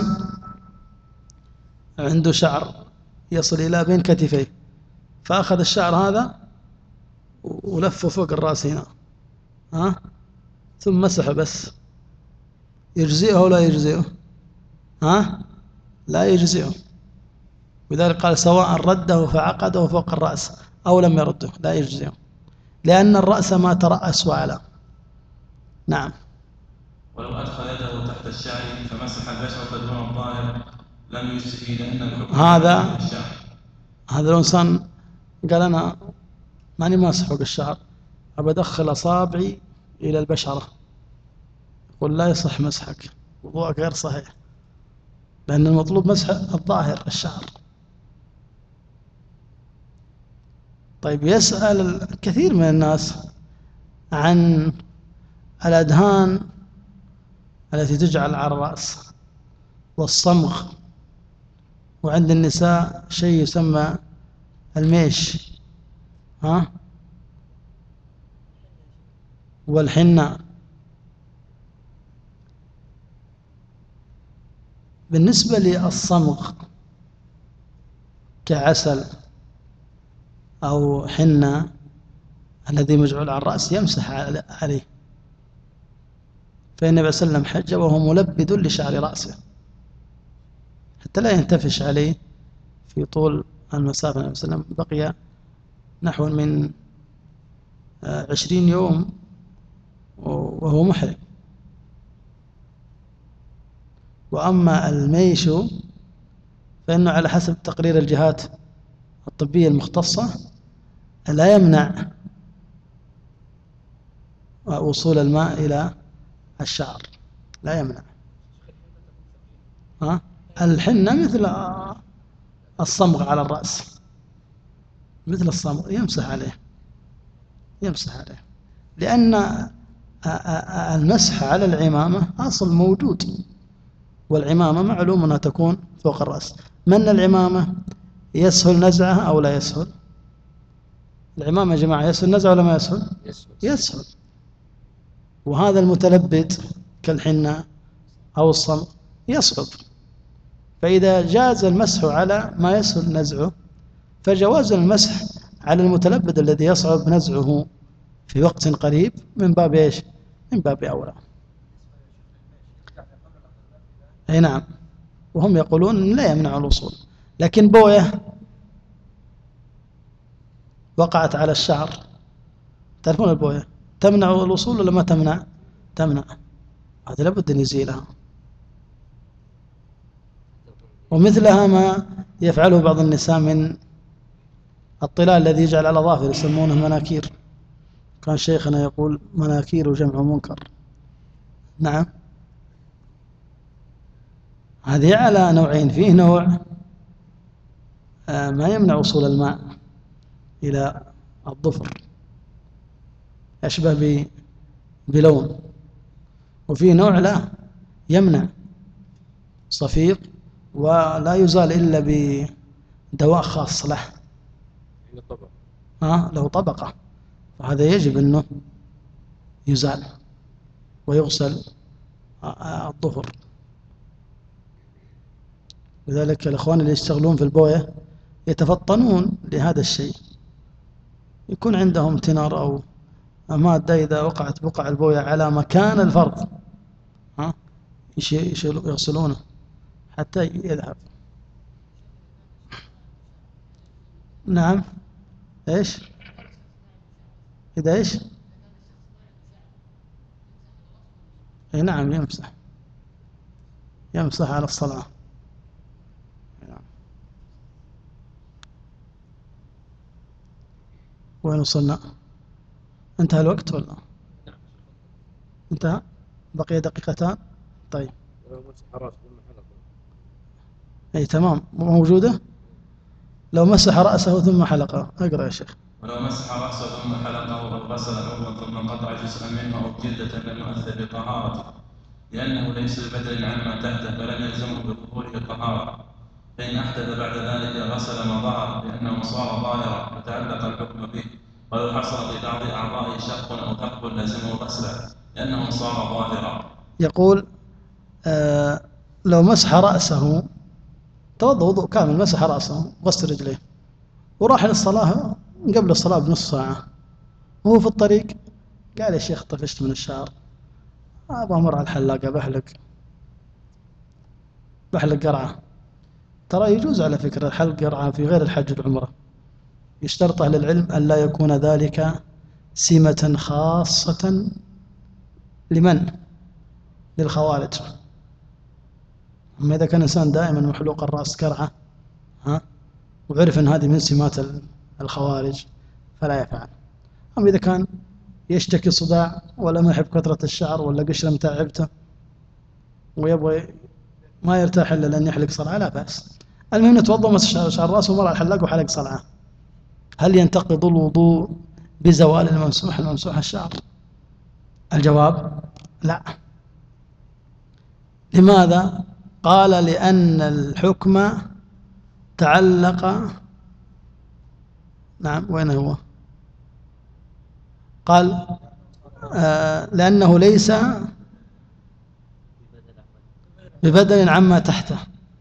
[SPEAKER 2] عنده شعر يصل إلى بين كتفيه فأخذ الشعر هذا ولفه فوق الرأس هنا ها ثم مسح بس، يجزئه ولا يجزئه؟ ها؟ لا يجزئه. لذلك قال سواء رده فعقده فوق الرأس أو لم يرده لا يجزئه، لأن الرأس ما ترأس وعلى. نعم.
[SPEAKER 1] ولو أدخل يده تحت الشعر فمسح البشرة دون الظاهر لم يجزئه، لأن الحكم
[SPEAKER 2] هذا هذا لو إنسان قال أنا ماني ماسح فوق الشعر أبى أدخل أصابعي إلى البشرة، يقول لا يصح مسحك، وضوءك غير صحيح، لأن المطلوب مسح الظاهر الشعر. طيب، يسأل الكثير من الناس عن الأدهان التي تجعل على الرأس والصمغ، وعند النساء شيء يسمى الميش ها والحنة. بالنسبة للصمغ كعسل أو حنة الذي مجعول على الرأس يمسح عليه، فإن النبي صلى الله عليه وسلم حج وهو ملبد لشعر رأسه حتى لا ينتفش عليه في طول المسافة. النبي صلى الله عليه وسلم بقي نحو من عشرين يوم وهو محرم. وأما الميش فإنه على حسب تقرير الجهات الطبية المختصة لا يمنع وصول الماء إلى الشعر، لا يمنع. ها؟ الحنة مثل الصمغ على الرأس، مثل الصمغ يمسح عليه يمسح عليه لأن المسح على العمامة أصل موجود، والعمامة معلوم أنها تكون فوق الرأس. من العمامة يسهل نزعه أو لا يسهل؟ العمامة يا جماعة يسهل نزعه ولا ما يسهل؟
[SPEAKER 3] يسهل.
[SPEAKER 2] يسهل. وهذا المتلبد كالحنة أو الصمغ يصعب. فإذا جاز المسح على ما يسهل نزعه فجواز المسح على المتلبد الذي يصعب نزعه في وقت قريب من باب إيش؟ من باب أولى. أي نعم. وهم يقولون لا يمنع الوصول، لكن بوية وقعت على الشعر، تعرفون البوية تمنع الوصول ولا ما تمنع؟ تمنع. هذا لابد أن يزيلها. ومثلها ما يفعله بعض النساء من الطلال الذي يجعل على ظافر يسمونه مناكير. كان شيخنا يقول مناكير جمع منكر. نعم. هذه على نوعين. فيه نوع ما يمنع وصول الماء إلى الظفر يشبه بلون، وفيه نوع لا يمنع صفيق ولا يزال إلا بدواء خاص له. ها له طبقة، وهذا يجب أنه يزال ويغسل الظفر. لذلك الأخوان اللي يشتغلون في البوية يتفطنون لهذا الشيء. يكون عندهم تنر أو مادة إذا وقعت بقع البوية على مكان الفرض ها يغسلونه حتى يذهب. نعم. إيش؟ إذا إيش؟ أي نعم يمسح يمسح على الصلاة. وين وصلنا؟ انتهى الوقت ولا؟ انتهى؟ بقي دقيقتان. طيب. اي تمام موجودة. لو مسح رأسه ثم حلقه. اقرأ يا شيخ.
[SPEAKER 1] ولو مسح رأسه ثم حلقه أو غسل عضوا ثم قطع جزءا منه أو جلدة لم يؤثر بطهارته، لأنه ليس ببدل عما تحته فلم يلزمه بظهوره الطهارة. فإن أحدث بعد ذلك غسل ما ظهر لأنه صار ظاهرا فتعلق الحكم به. ولو حصل في بعض أعضائه شق أو ثقب لزمه غسله لأنه صار ظاهرا.
[SPEAKER 2] يقول آه لو مسح رأسه، توضأ وضوء كامل، مسح رأسه غسل رجليه وراح للصلاة قبل الصلاة بنص ساعة، وهو في الطريق قال يا شيخ طفشت من الشعر أبغى أمر على الحلاقة بحلق بحلق قرعة. ترى يجوز على فكرة الحلق قرعة في غير الحج والعمرة، يشترط أهل العلم أن لا يكون ذلك سمة خاصة لمن؟ للخوارج. أما إذا كان إنسان دائما محلوق الرأس كرعة ها وعرف أن هذه من سمات الخوارج فلا يفعل. أما إذا كان يشتكي صداع ولا ما يحب كثرة الشعر ولا قشرة متعبته ويبغى ما يرتاح إلا لأن يحلق صلعة لا بأس. المهم نتوضأ مسح شعر رأسه ومر على الحلاق وحلق صلعة. هل ينتقض الوضوء بزوال الممسوح الممسوح الشعر؟ الجواب لا. لماذا؟ قال لأن الحكم تعلق. نعم وين هو؟ قال آه لأنه ليس ببدل عما تحته،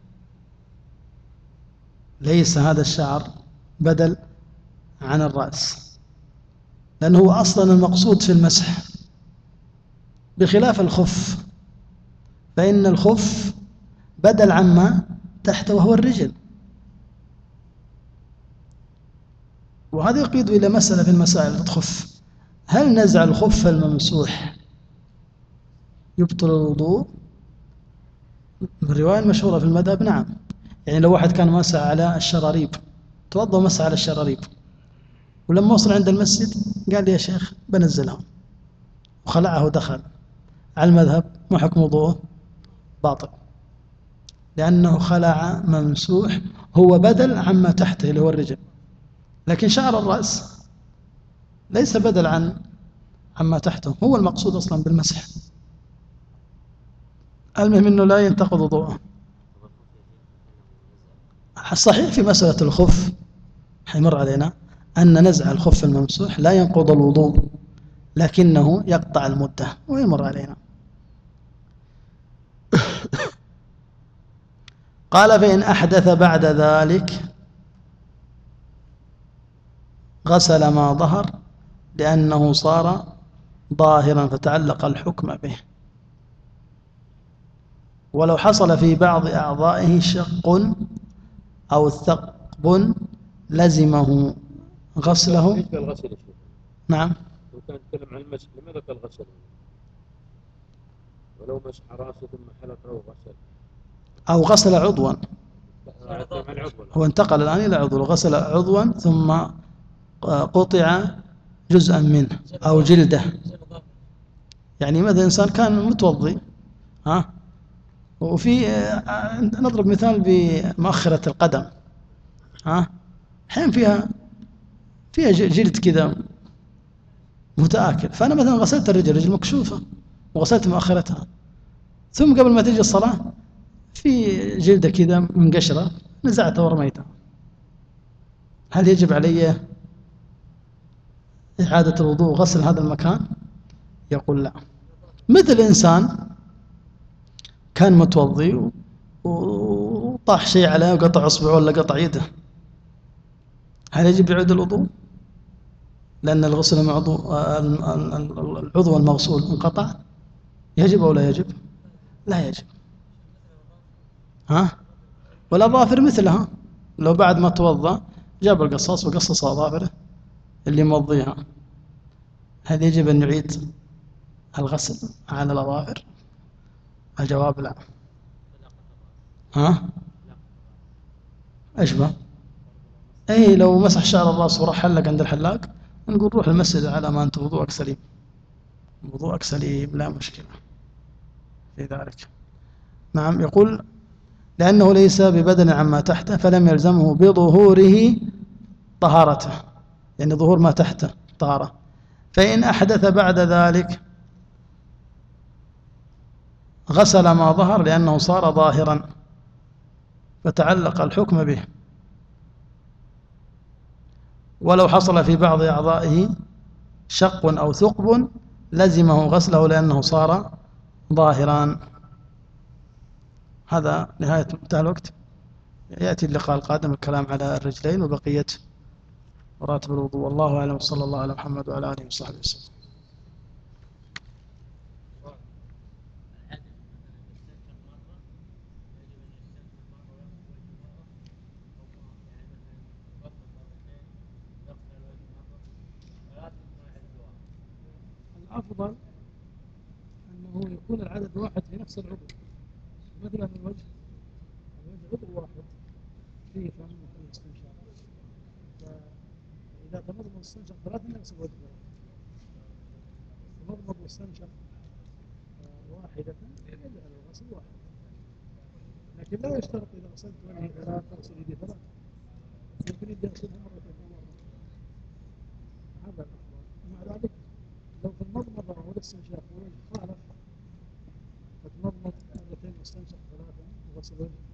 [SPEAKER 2] ليس هذا الشعر بدل عن الرأس، لأنه هو أصلا المقصود في المسح، بخلاف الخف فإن الخف بدل عما تحته وهو الرجل. وهذا يقيد إلى مسألة في المسائل الخف، هل نزع الخف الممسوح يبطل الوضوء؟ الرواية المشهورة في المذهب نعم. يعني لو واحد كان مسح على الشراريب توضأ مسح على الشراريب ولما وصل عند المسجد قال لي يا شيخ بنزلها وخلعه ودخل، على المذهب ما حكم وضوءه؟ باطل، لأنه خلع ممسوح هو بدل عما تحته اللي هو الرجل، لكن شعر الرأس ليس بدل عن عما تحته، هو المقصود أصلا بالمسح. المهم أنه لا ينتقض وضوءه. الصحيح في مسألة الخف حيمر علينا أن نزع الخف الممسوح لا ينقض الوضوء، لكنه يقطع المدة ويمر علينا. قال فإن أحدث بعد ذلك غسل ما ظهر لأنه صار ظاهرا فتعلق الحكم به، ولو حصل في بعض أعضائه شق أو ثقب لزمه غسله. نعم.
[SPEAKER 3] لو كان يتكلم عن المسح لماذا قال غسل؟ ولو مسح راسه ثم حلقه وغسل
[SPEAKER 2] أو غسل عضوا، هو انتقل الآن إلى عضو، غسل عضوا ثم قطع جزءا منه أو جلده. يعني مثلا إنسان كان متوضي ها، وفي نضرب مثال بمؤخرة القدم ها، حين فيها فيها جلد كذا متآكل، فأنا مثلا غسلت الرجل رجل مكشوفة وغسلت مؤخرتها، ثم قبل ما تيجي الصلاة في جلدة كذا من قشرة نزعتها ورميتها، هل يجب علي إعادة الوضوء وغسل هذا المكان؟ يقول لا. مثل إنسان كان متوضي وطاح شيء عليه وقطع أصبعه ولا قطع يده، هل يجب يعيد الوضوء؟ لأن الغسل المعضو العضو المغسول انقطع، يجب أو لا يجب؟ لا يجب. ها؟ والأظافر مثلها، لو بعد ما توضأ جاب القصاص وقصص أظافره اللي موضيها، هل يجب أن نعيد الغسل على الأظافر؟ الجواب لا. ها؟ إيش بقى؟ أي لو مسح شعر الرأس وراح حلق عند الحلاق نقول روح المسجد على ما أنت وضوءك سليم، وضوءك سليم لا مشكلة في ذلك. نعم. يقول لأنه ليس ببدن عما تحته فلم يلزمه بظهوره طهارته، يعني ظهور ما تحته طهارة. فإن أحدث بعد ذلك غسل ما ظهر لأنه صار ظاهرا فتعلق الحكم به، ولو حصل في بعض أعضائه شق أو ثقب لزمه غسله لأنه صار ظاهرا. هذا نهاية انتهى الوقت. يأتي اللقاء القادم الكلام على الرجلين وبقية مراتب الوضوء. والله أعلم، صلى الله على محمد وعلى آله وصحبه وسلم. الأفضل أنه يكون العدد واحد في نفس العضو، مثلا الوجه الوجه عضو واحد فيه فم وفيه استنشاق، فإذا تمضمض واستنشق ثلاثة يغسل وجه ثلاثة، تمضمض واستنشق واحدة يجعل الغسل واحد، لكن لا يشترط إذا غسلت وجهي ثلاثة تغسل يدي ثلاثة، يمكن يدي يغسلها مرتين مرة. هذا الأفضل. ومع ذلك لو في المضمضة والاستنشاق والوجه خالف فتمضمض مرتين واستنشق ثلاثة وغسل وجه